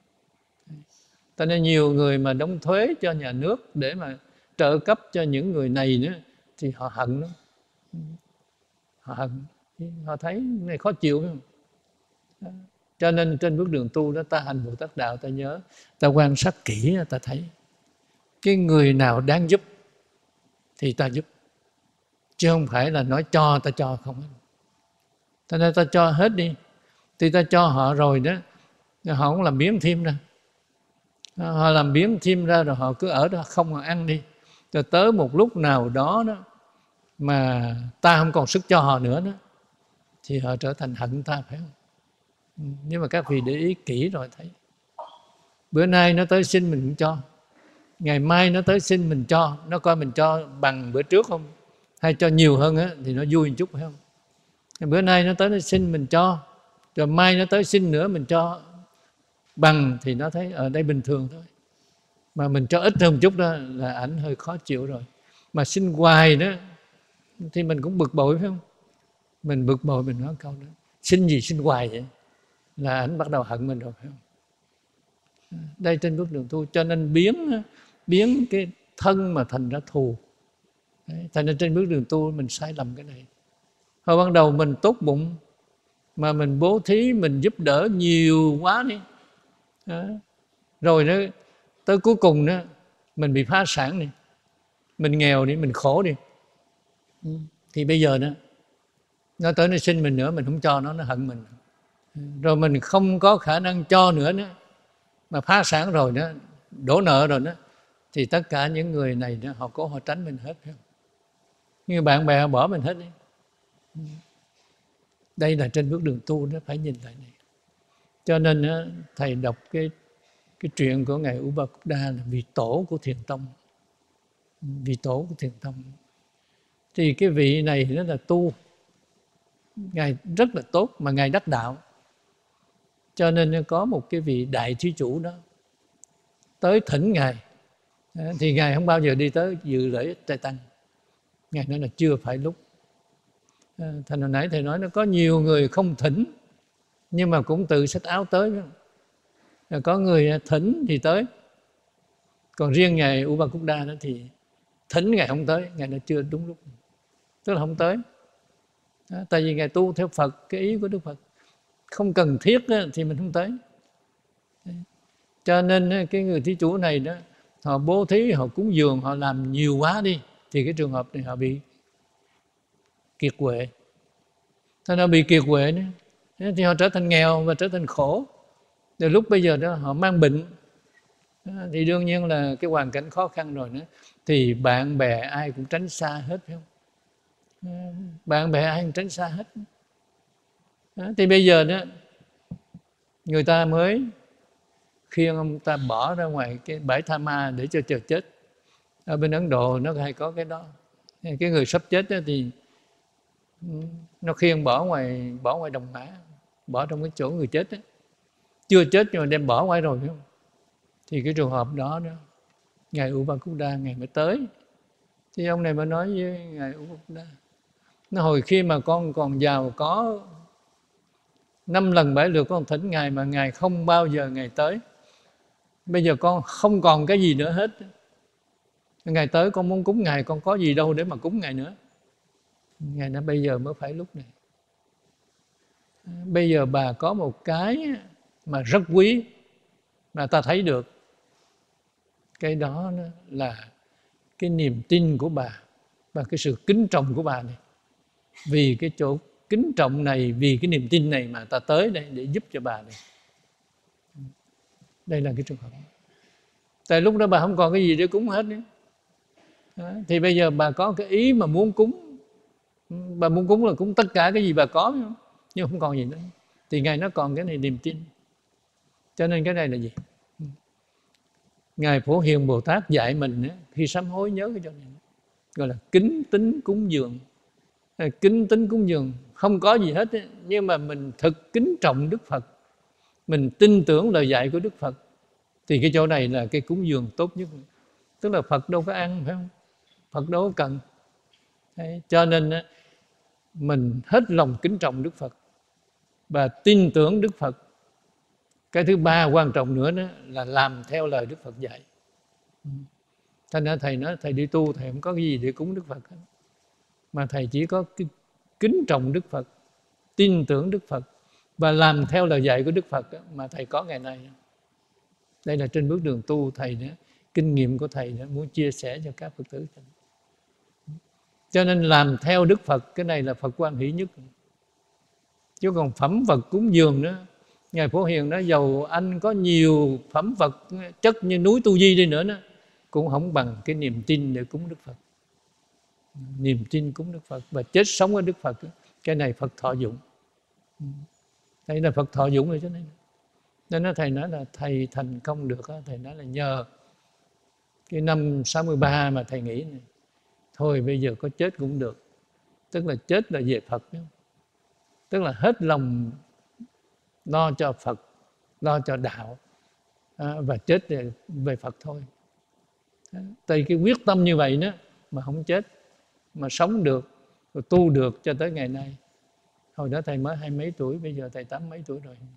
A: Cho nên nhiều người mà đóng thuế cho nhà nước để mà trợ cấp cho những người này nữa thì họ hận đó. Họ hận, họ thấy này khó chịu, phải không? Cho nên trên bước đường tu đó, ta hành Bồ Tát đạo, ta nhớ, ta quan sát kỹ, ta thấy cái người nào đáng giúp thì ta giúp, chứ không phải là nói cho ta cho không. Cho nên ta cho hết đi, thì ta cho họ rồi đó, họ không làm biếng thêm ra. Họ làm biếng thêm ra rồi họ cứ ở đó không mà ăn đi. Rồi tới một lúc nào đó đó mà ta không còn sức cho họ nữa đó, thì họ trở thành hận ta, phải không? Nhưng mà các vị để ý kỹ rồi thấy, bữa nay nó tới xin mình cũng cho, ngày mai nó tới xin mình cho, nó coi mình cho bằng bữa trước không, hay cho nhiều hơn á, thì nó vui một chút, phải không? Bữa nay nó tới nó xin mình cho, rồi mai nó tới xin nữa mình cho bằng, thì nó thấy ở đây bình thường thôi. Mà mình cho ít hơn một chút đó là ảnh hơi khó chịu rồi. Mà xin hoài đó thì mình cũng bực bội, phải không? Mình bực bội, mình nói câu đó, xin gì xin hoài vậy, là ảnh bắt đầu hận mình rồi, phải không? Đây trên bước đường tu, cho nên biến biến cái thân mà thành ra thù. Đấy, thành ra trên bước đường tu mình sai lầm cái này. Hồi ban đầu mình tốt bụng, mà mình bố thí, mình giúp đỡ nhiều quá đi, đó. Rồi đó, tới cuối cùng đó mình bị phá sản đi, mình nghèo đi, mình khổ đi, thì bây giờ đó nó tới nó xin mình nữa, mình không cho nó, nó hận mình. Rồi mình không có khả năng cho nữa đó, mà phá sản rồi đó, đổ nợ rồi đó, thì tất cả những người này đó, họ cố họ tránh mình hết, phải không? Nhưng bạn bè bỏ mình hết đi. Đây là trên bước đường tu đó, phải nhìn lại này. Cho nên đó, thầy đọc cái cái chuyện của ngài Ubakuda là vị tổ của Thiền Tông, vị tổ của Thiền Tông. Thì cái vị này đó là tu, ngài rất là tốt, mà ngài đắc đạo. Cho nên có một cái vị đại thí chủ đó tới thỉnh ngài, thì ngài không bao giờ đi tới dự lễ trai tăng. Ngài nói là chưa phải lúc. Thành hồi nãy thầy nói nó có nhiều người không thỉnh, nhưng mà cũng tự xách áo tới. Có người thỉnh thì tới, còn riêng ngài Ubakuda đó thì thỉnh ngài không tới, ngài nói chưa đúng lúc, tức là không tới. Đó, tại vì ngài tu theo Phật, cái ý của Đức Phật không cần thiết đó, thì mình không tới. Đấy. Cho nên cái người thí chủ này đó, họ bố thí, họ cúng dường, họ làm nhiều quá đi, thì cái trường hợp này họ bị kiệt quệ. Thế nó bị kiệt quệ nữa, thì họ trở thành nghèo và trở thành khổ. Từ lúc bây giờ đó họ mang bệnh, thì đương nhiên là cái hoàn cảnh khó khăn rồi nữa, thì bạn bè ai cũng tránh xa hết, phải không? Bạn bè ai cũng tránh xa hết. Đó, thì bây giờ đó người ta mới khuyên ông ta bỏ ra ngoài cái bãi tha ma để cho chờ chết. Ở bên Ấn Độ nó hay có cái đó. Cái người sắp chết đó thì nó khuyên bỏ ngoài bỏ ngoài đồng mã, bỏ trong cái chỗ người chết đó. Chưa chết nhưng mà đem bỏ ngoài rồi, phải không? Thì cái trường hợp đó đó ngài Upakuda ngài mới tới. Thì ông này mới nói với ngài Upakuda, nó hồi khi mà con còn giàu có năm lần bảy lượt con thỉnh ngài mà ngài không bao giờ ngài tới. Bây giờ con không còn cái gì nữa hết. Ngài tới con muốn cúng ngài, con có gì đâu để mà cúng ngài nữa. Ngài nói bây giờ mới phải lúc này. Bây giờ bà có một cái mà rất quý mà ta thấy được. Cái đó là cái niềm tin của bà và cái sự kính trọng của bà này. Vì cái chỗ kính trọng này, vì cái niềm tin này mà ta tới đây để giúp cho bà này. Đây là cái trường hợp. Tại lúc đó bà không còn cái gì để cúng hết nữa. Đó. Thì bây giờ bà có cái ý mà muốn cúng. Bà muốn cúng là cúng tất cả cái gì bà có, không? Nhưng không còn gì nữa. Thì Ngài nó còn cái này niềm tin. Cho nên cái này là gì? Ngài Phổ Hiền Bồ Tát dạy mình khi sám hối nhớ cái chỗ này, gọi là kính tín cúng dường. Kính tín cúng dường không có gì hết, nhưng mà mình thực kính trọng Đức Phật, mình tin tưởng lời dạy của Đức Phật, thì cái chỗ này là cái cúng dường tốt nhất. Tức là Phật đâu có ăn, phải không? Phật đâu có cần. Đấy, cho nên mình hết lòng kính trọng Đức Phật và tin tưởng Đức Phật. Cái thứ ba quan trọng nữa đó là làm theo lời Đức Phật dạy. Thành ra thầy nói thầy đi tu thầy không có cái gì để cúng Đức Phật hết, mà thầy chỉ có cái kính trọng Đức Phật, tin tưởng Đức Phật và làm theo lời dạy của Đức Phật mà thầy có ngày nay. Đây là trên bước đường tu thầy nữa, kinh nghiệm của thầy nữa, muốn chia sẻ cho các Phật tử. Cho nên làm theo Đức Phật, cái này là Phật quan hỷ nhất. Chứ còn phẩm vật cúng dường nữa, Ngài Phổ Hiền nói dầu anh có nhiều phẩm vật chất như núi Tu Di đi nữa đó, cũng không bằng cái niềm tin để cúng Đức Phật. Niềm tin cúng Đức Phật và chết sống ở Đức Phật, cái này Phật thọ dụng. Đây là Phật thọ dụng rồi cho nên. Nên nó thầy nói là thầy thành công được, thầy nói là nhờ cái năm sáu mươi ba mà thầy nghĩ này, thôi bây giờ có chết cũng được. Tức là chết là về Phật. Tức là hết lòng lo cho Phật, lo cho đạo, và chết về Phật thôi. Tại cái quyết tâm như vậy đó mà không chết, mà sống được, rồi tu được cho tới ngày nay. Hồi đó thầy mới hai mấy tuổi, bây giờ thầy tám mấy tuổi rồi.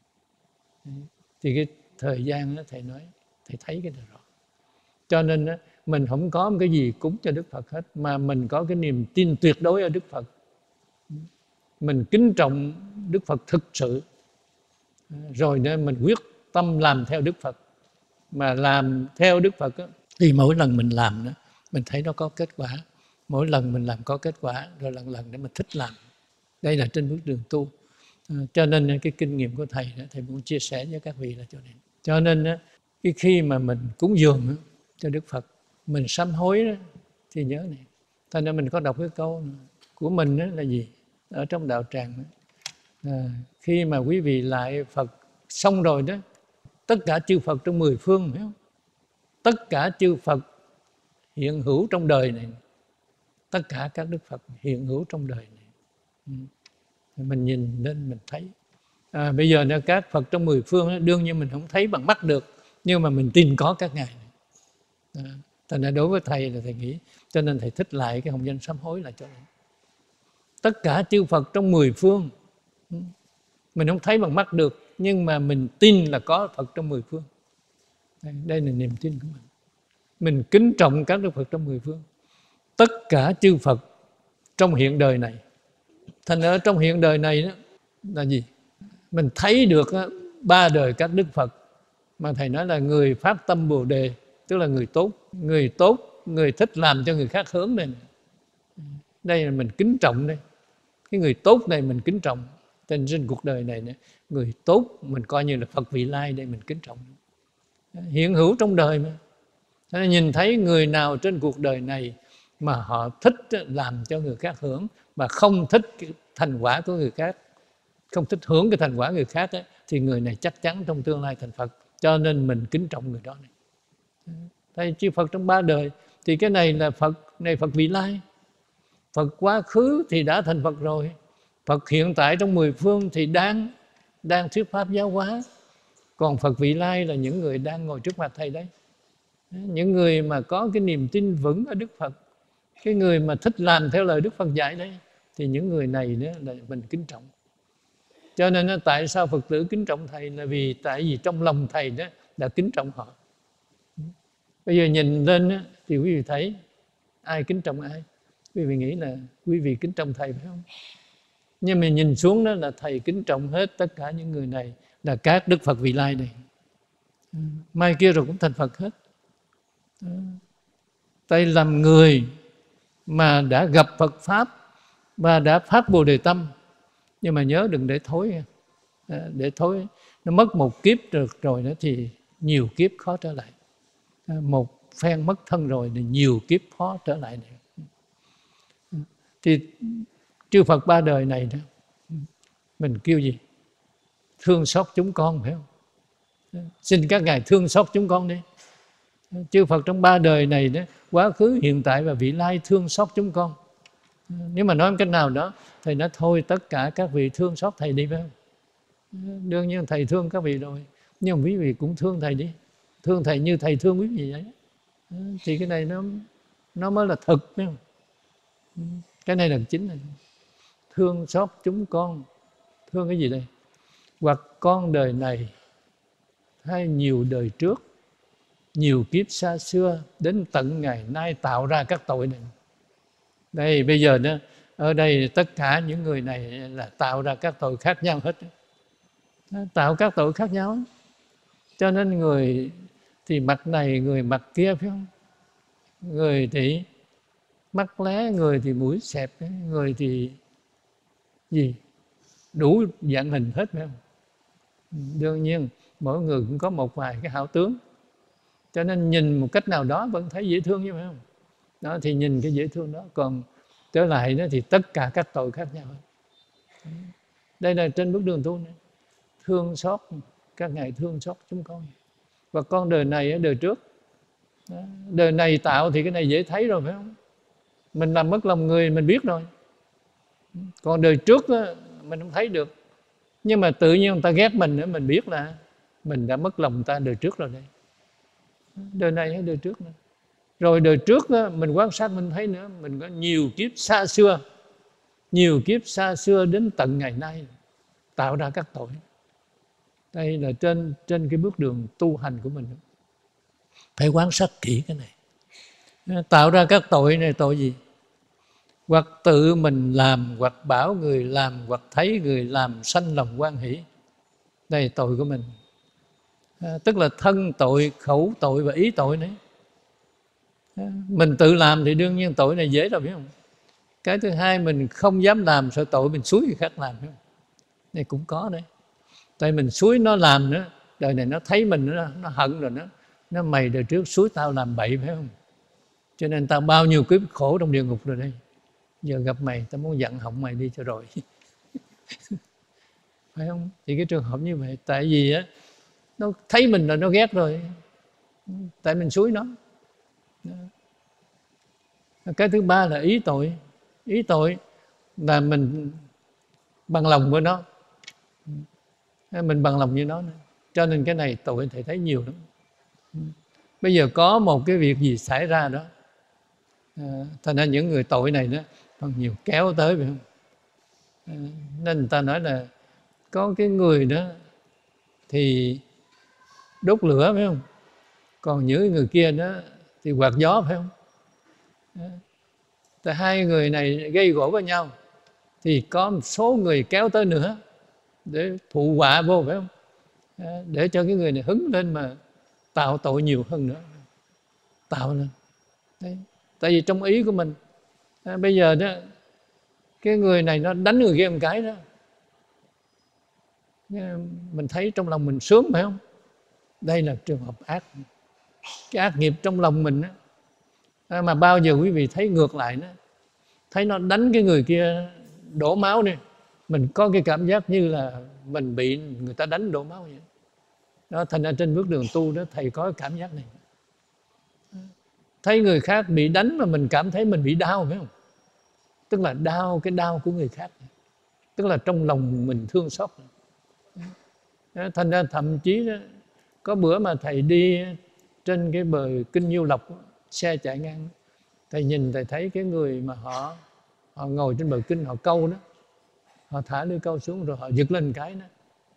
A: Thì cái thời gian đó thầy nói, thầy thấy cái này rõ. Cho nên đó, mình không có một cái gì cúng cho Đức Phật hết, mà mình có cái niềm tin tuyệt đối ở Đức Phật. Mình kính trọng Đức Phật thực sự. Rồi nên mình quyết tâm làm theo Đức Phật. Mà làm theo Đức Phật đó, thì mỗi lần mình làm đó, mình thấy nó có kết quả. Mỗi lần mình làm có kết quả, rồi lần lần để mình thích làm. Đây là trên bước đường tu. À, cho nên cái kinh nghiệm của thầy đó, thầy muốn chia sẻ với các vị là chỗ này. Cho nên cái khi mà mình cúng dường đó, cho Đức Phật, mình sám hối đó, thì nhớ này. Thành ra mình có đọc cái câu của mình đó là gì? Ở trong đạo tràng đó, à, khi mà quý vị lại Phật xong rồi đó, tất cả chư Phật trong mười phương, phải không? Tất cả chư Phật hiện hữu trong đời này, tất cả các Đức Phật hiện hữu trong đời này. Ừ. Mình nhìn lên mình thấy. À, bây giờ là các Phật trong mười phương đó, đương nhiên mình không thấy bằng mắt được, nhưng mà mình tin có các ngài này. À, thành ra đối với thầy là thầy nghĩ, cho nên thầy thích lại cái hồng danh sám hối là cho nên tất cả chư Phật trong mười phương, mình không thấy bằng mắt được, nhưng mà mình tin là có Phật trong mười phương. Đây, đây là niềm tin của mình. Mình kính trọng các Đức Phật trong mười phương, tất cả chư Phật trong hiện đời này. Thành ở trong hiện đời này đó là gì? Mình thấy được ba đời các Đức Phật, mà thầy nói là người phát tâm Bồ Đề, tức là người tốt, người tốt, người thích làm cho người khác hướng này. Đây là mình kính trọng đây. Cái người tốt này mình kính trọng. Trên trên cuộc đời này, này người tốt mình coi như là Phật vị lai đây, mình kính trọng. Hiện hữu trong đời mà. Cho nên nhìn thấy người nào trên cuộc đời này mà họ thích làm cho người khác hưởng, mà không thích cái thành quả của người khác, không thích hưởng cái thành quả người khác ấy, thì người này chắc chắn trong tương lai thành Phật. Cho nên mình kính trọng người đó này. Thầy chư Phật trong ba đời thì cái này là Phật này, Phật vị lai. Phật quá khứ thì đã thành Phật rồi. Phật hiện tại trong mười phương thì đang đang thuyết pháp giáo hóa. Còn Phật vị lai là những người đang ngồi trước mặt thầy đấy. Những người mà có cái niềm tin vững ở Đức Phật, cái người mà thích làm theo lời Đức Phật dạy đấy, thì những người này nữa là mình kính trọng. Cho nên tại sao Phật tử kính trọng thầy là vì tại vì trong lòng thầy đó đã kính trọng họ. Bây giờ nhìn lên thì quý vị thấy ai kính trọng ai. Quý vị nghĩ là quý vị kính trọng thầy phải không? Nhưng mà nhìn xuống đó là thầy kính trọng hết tất cả những người này, là các Đức Phật vị lai này. Mai kia rồi cũng thành Phật hết. Thầy làm người mà đã gặp Phật Pháp và đã phát Bồ Đề Tâm. Nhưng mà nhớ đừng để thối. Để thối nó mất một kiếp được rồi đó thì nhiều kiếp khó trở lại. Một phen mất thân rồi thì nhiều kiếp khó trở lại này. Thì chư Phật ba đời này đó, mình kêu gì? Thương xót chúng con phải không? Xin các ngài thương xót chúng con đi. Chư Phật trong ba đời này đó, quá khứ, hiện tại và vị lai thương xót chúng con. Nếu mà nói một cách nào đó, thầy nói thôi tất cả các vị thương xót thầy đi phải không? Đương nhiên thầy thương các vị rồi, nhưng mà quý vị cũng thương thầy đi. Thương thầy như thầy thương quý vị vậy. Thì cái này nó nó mới là thực phải không? Cái này là chính này. Thương xót chúng con. Thương cái gì đây? Hoặc con đời này hay nhiều đời trước, nhiều kiếp xa xưa, đến tận ngày nay tạo ra các tội này. Đây bây giờ đó, ở đây tất cả những người này là tạo ra các tội khác nhau hết. Tạo các tội khác nhau. Cho nên người thì mặt này, người mặt kia phải không? Người thì mắt lé, người thì mũi xẹp, người thì gì? Đủ dạng hình hết phải không? Đương nhiên mỗi người cũng có một vài cái hảo tướng. Cho nên nhìn một cách nào đó vẫn thấy dễ thương như phải không? Đó thì nhìn cái dễ thương đó. Còn trở lại đó thì tất cả các tội khác nhau. Đây là trên bước đường tu này. Thương xót, các ngài thương xót chúng con. Và con đời này, đời trước. Đời này tạo thì cái này dễ thấy rồi phải không? Mình làm mất lòng người mình biết rồi. Còn đời trước đó, mình không thấy được. Nhưng mà tự nhiên người ta ghét mình nữa, mình biết là mình đã mất lòng người ta đời trước rồi đây. Đời này hay đời trước nữa. Rồi đời trước đó, mình quan sát mình thấy nữa, mình có nhiều kiếp xa xưa, nhiều kiếp xa xưa đến tận ngày nay tạo ra các tội. Đây là trên trên cái bước đường tu hành của mình. Phải quan sát kỹ cái này. Tạo ra các tội này tội gì? Hoặc tự mình làm, hoặc bảo người làm, hoặc thấy người làm sanh lòng hoan hỷ. Đây là tội của mình. À, tức là thân tội, khẩu tội và ý tội nữa. À, mình tự làm thì đương nhiên tội này dễ rồi biết không? Cái thứ hai mình không dám làm, sợ tội mình xúi người khác làm. Biết không? Đây cũng có đấy. Tại mình xúi nó làm nữa, đời này nó thấy mình nó, nó hận rồi, nó nó mày đời trước xúi tao làm bậy phải không? Cho nên tao bao nhiêu kiếp khổ trong địa ngục rồi đây. Giờ gặp mày tao muốn dặn họng mày đi cho rồi. Phải không? Thì cái trường hợp như vậy, tại vì á nó thấy mình là nó ghét rồi. Tại mình xúi nó. Cái thứ ba là ý tội. Ý tội là mình bằng lòng với nó. Mình bằng lòng như nó nữa. Cho nên cái này tội thầy thấy nhiều lắm. Bây giờ có một cái việc gì xảy ra đó, à, thành ra những người tội này đó còn nhiều kéo tới phải không? À, nên người ta nói là có cái người đó thì đốt lửa phải không? Còn những người kia đó thì quạt gió phải không? À, tại hai người này gây gổ với nhau thì có một số người kéo tới nữa để phụ họa vô phải không? À, để cho cái người này hứng lên mà tạo tội nhiều hơn nữa. Tạo lên. Đấy. Tại vì trong ý của mình, à, bây giờ đó cái người này nó đánh người kia một cái đó, mình thấy trong lòng mình sướng phải không? Đây là trường hợp ác. Cái ác nghiệp trong lòng mình đó, à, mà bao giờ quý vị thấy ngược lại đó, thấy nó đánh cái người kia đổ máu đi, mình có cái cảm giác như là mình bị người ta đánh đổ máu vậy đó. Thành ra trên bước đường tu đó, thầy có cái cảm giác này, thấy người khác bị đánh mà mình cảm thấy mình bị đau, phải không? Tức là đau, cái đau của người khác, tức là trong lòng mình thương xót. Thành ra thậm chí đó, có bữa mà thầy đi trên cái bờ Kinh Nhiêu Lộc, xe chạy ngang, thầy nhìn thầy thấy cái người mà họ họ ngồi trên bờ kinh họ câu đó, họ thả lưỡi câu xuống rồi họ giật lên cái đó,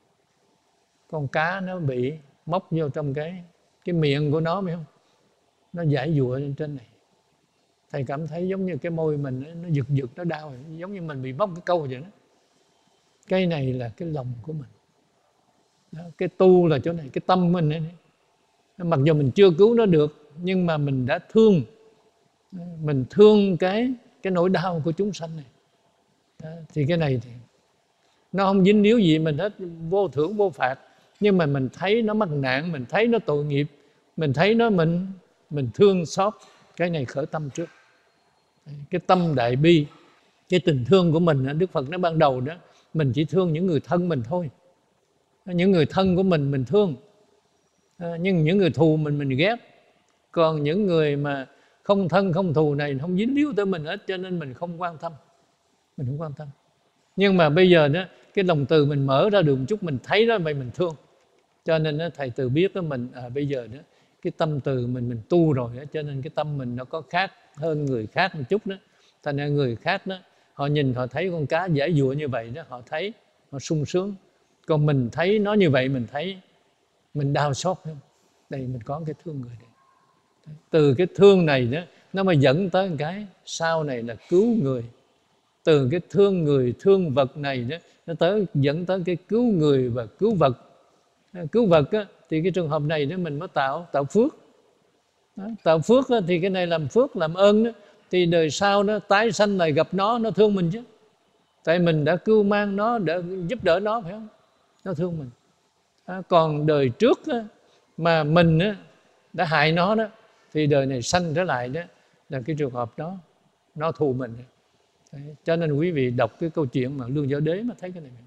A: con cá nó bị móc vô trong cái cái miệng của nó, phải không? Nó giải dụa lên trên này. Thầy cảm thấy giống như cái môi mình nó giật giật, nó đau, giống như mình bị móc cái câu vậy đó. Cái này là cái lòng của mình đó, cái tu là chỗ này, cái tâm mình này. Mặc dù mình chưa cứu nó được, nhưng mà mình đã thương, mình thương cái cái nỗi đau của chúng sanh này đó. Thì cái này thì nó không dính líu gì mình hết, vô thưởng vô phạt, nhưng mà mình thấy nó mắc nạn, mình thấy nó tội nghiệp, mình thấy nó mình mình thương xót, cái này khởi tâm trước. Cái tâm đại bi, cái tình thương của mình, Đức Phật nói ban đầu đó, mình chỉ thương những người thân mình thôi. Những người thân của mình mình thương, nhưng những người thù mình mình ghét. Còn những người mà không thân không thù này không dính líu tới mình hết, cho nên mình không quan tâm, mình không quan tâm. Nhưng mà bây giờ đó, cái lòng từ mình mở ra được một chút, mình thấy đó vậy mình thương. Cho nên đó, thầy từ biết đó mình à, bây giờ đó cái tâm từ mình mình tu rồi đó, cho nên cái tâm mình nó có khác hơn người khác một chút đó. Thành ra người khác đó, họ nhìn họ thấy con cá giải dụa như vậy đó, họ thấy họ sung sướng. Còn mình thấy nó như vậy, mình thấy mình đau xót. Không? Đây mình có cái thương người này. Từ cái thương này đó, nó mới dẫn tới một cái sau này là cứu người. Từ cái thương người, thương vật này đó, nó tới dẫn tới cái cứu người và cứu vật. Cứu vật á, thì cái trường hợp này đó mình mới tạo tạo phước đó, tạo phước á, thì cái này làm phước làm ơn đó, thì đời sau nó tái sanh lại gặp nó nó thương mình chứ, tại mình đã cưu mang nó, đã giúp đỡ nó, phải không? Nó thương mình. À, còn đời trước á, mà mình á, đã hại nó đó, thì đời này sanh trở lại đó là cái trường hợp đó nó thù mình. Đấy, cho nên quý vị đọc cái câu chuyện mà Lương Giáo Đế mà thấy cái này.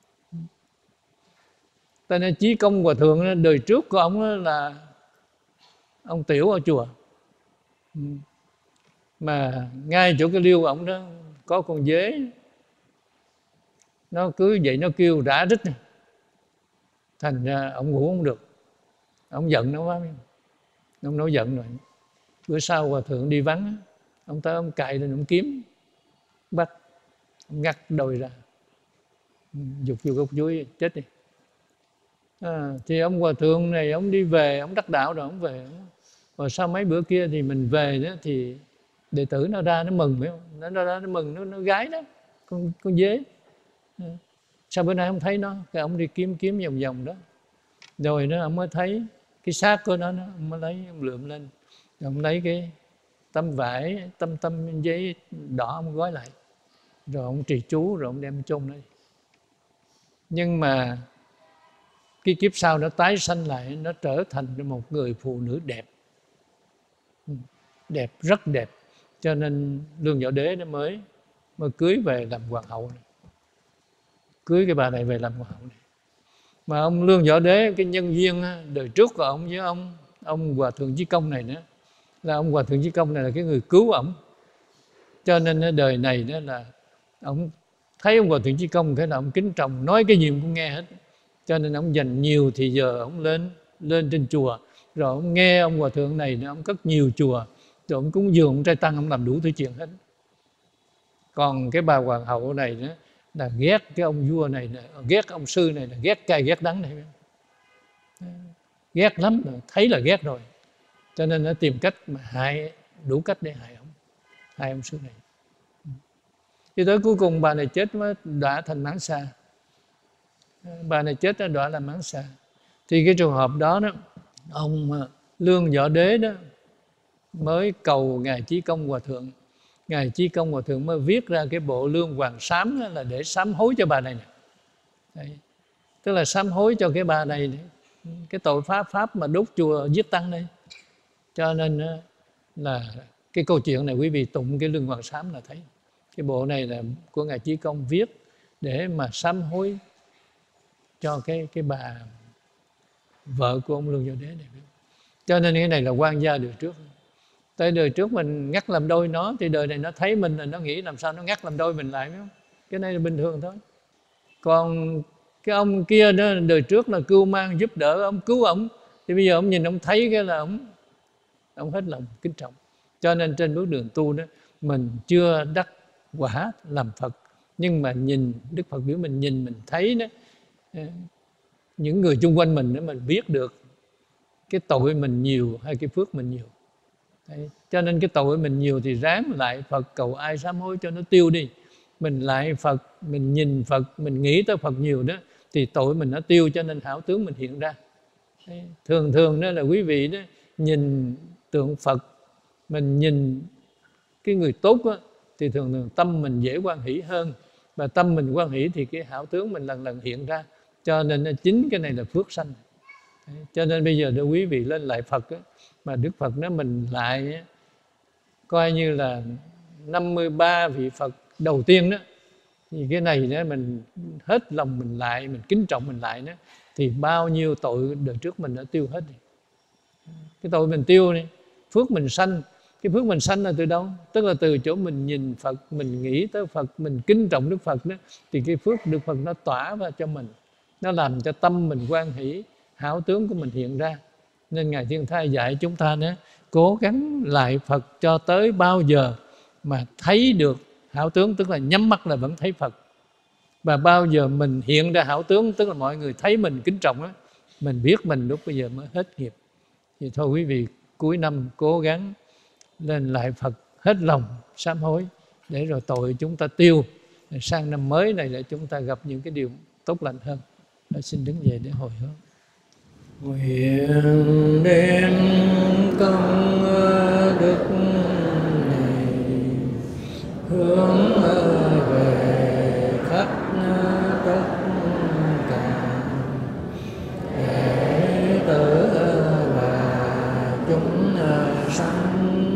A: Tại nên Chí Công Hòa Thượng đời trước của ông là ông tiểu ở chùa, mà ngay chỗ cái liêu ông đó có con dế, nó cứ vậy nó kêu rã rít, thành ra ông ngủ không được, ông giận nó quá, ông nổi giận rồi. Bữa sau Hòa Thượng đi vắng, ông tới ông cài lên ông kiếm bắt, ông ngắt đôi ra, dục vô gốc chuối chết đi. À, thì ông Hòa Thượng này ông đi về, ông đắc đạo rồi ông về. Rồi sau mấy bữa kia thì mình về đó, thì đệ tử nó ra nó mừng, phải không? Nó ra nó mừng, nó, nó gái đó, con con dế. À, sao bữa nay không thấy nó? Cái ông đi kiếm kiếm vòng vòng đó, rồi nó ông mới thấy cái xác của nó, nó ông mới lấy ông lượm lên, rồi ông lấy cái tấm vải, tấm tấm giấy đỏ ông gói lại, rồi ông trì chú, rồi ông đem chôn đây. Nhưng mà cái kiếp sau nó tái sanh lại, nó trở thành một người phụ nữ đẹp, đẹp, rất đẹp. Cho nên Lương Võ Đế nó mới mới cưới về làm hoàng hậu này. Cưới cái bà này về làm hoàng hậu này. Mà ông Lương Võ Đế, cái nhân duyên đời trước của ông với ông ông Hòa Thượng Chí Công này nữa, là ông Hòa Thượng Chí Công này là cái người cứu ổng. Cho nên đời này đó là ông thấy ông Hòa Thượng Chí Công cái là ông kính trọng, nói cái gì cũng nghe hết. Cho nên ông dành nhiều thì giờ ông lên lên trên chùa, rồi ông nghe ông Hòa Thượng này, ông cất nhiều chùa, rồi ông cúng dường, ông trai tăng, ông làm đủ thứ chuyện hết. Còn cái bà hoàng hậu này nữa là ghét cái ông vua này, ghét ông sư này, là ghét cay ghét đắng này, ghét lắm rồi, thấy là ghét rồi. Cho nên nó tìm cách mà hại, đủ cách để hại ông, hại ông sư này. Cho tới cuối cùng bà này chết mới đọa thành mãn xà. Bà này chết đọa làm mãn xà. Thì cái trường hợp đó đó, ông Lương Võ Đế đó mới cầu ngài Chí Công Hòa Thượng. Ngài Chí Công Hòa Thượng mới viết ra cái bộ Lương Hoàng Sám, là để sám hối cho bà này. Đấy. Tức là sám hối cho cái bà này, cái tội pháp pháp mà đốt chùa giết tăng đây. Cho nên là cái câu chuyện này quý vị tụng cái Lương Hoàng Sám là thấy. Cái bộ này là của ngài Chí Công viết để mà sám hối cho cái cái bà vợ của ông Lương Giáo Đế này. Cho nên cái này là quan gia đời trước. Tới đời trước mình ngắt làm đôi nó, thì đời này nó thấy mình là nó nghĩ làm sao nó ngắt làm đôi mình lại, phải không? Cái này là bình thường thôi. Còn cái ông kia đó, đời trước là cưu mang giúp đỡ ông, cứu ông, thì bây giờ ông nhìn ông thấy cái là ông ông hết lòng kính trọng. Cho nên trên bước đường tu đó, mình chưa đắc quả làm Phật, nhưng mà nhìn Đức Phật biểu mình nhìn mình thấy đó, những người chung quanh mình đó, mình biết được cái tội mình nhiều hay cái phước mình nhiều. Đấy. Cho nên cái tội mình nhiều thì ráng lại Phật, cầu ai sám hối cho nó tiêu đi. Mình lại Phật, mình nhìn Phật, mình nghĩ tới Phật nhiều đó, thì tội mình nó tiêu, cho nên hảo tướng mình hiện ra. Đấy. Thường thường đó là quý vị đó, nhìn tượng Phật, mình nhìn cái người tốt đó, thì thường thường tâm mình dễ hoan hỷ hơn. Và tâm mình hoan hỷ thì cái hảo tướng mình lần lần hiện ra. Cho nên chính cái này là phước sanh. Đấy. Cho nên bây giờ đưa quý vị lên lại Phật đó, mà Đức Phật nói mình lại coi như là năm mươi ba vị Phật đầu tiên đó, thì cái này đó mình hết lòng mình lại, mình kính trọng mình lại đó, thì bao nhiêu tội đời trước mình đã tiêu hết rồi. Cái tội mình tiêu đi, phước mình sanh. Cái phước mình sanh là từ đâu? Tức là từ chỗ mình nhìn Phật, mình nghĩ tới Phật, mình kính trọng Đức Phật đó, thì cái phước Đức Phật nó tỏa vào cho mình, nó làm cho tâm mình hoan hỷ, hảo tướng của mình hiện ra. Nên Ngài Thiên Thai dạy chúng ta đó, cố gắng lại Phật cho tới bao giờ mà thấy được hảo tướng, tức là nhắm mắt là vẫn thấy Phật. Và bao giờ mình hiện ra hảo tướng, tức là mọi người thấy mình kính trọng đó, mình biết mình lúc bây giờ mới hết nghiệp. Thì thôi quý vị cuối năm cố gắng lên lại Phật hết lòng sám hối, để rồi tội chúng ta tiêu, sang năm mới này để chúng ta gặp những cái điều tốt lành hơn. Tôi xin đứng dậy để hồi hướng. Nguyện đem công đức này hướng về khắp tất cả đệ tử và chúng sanh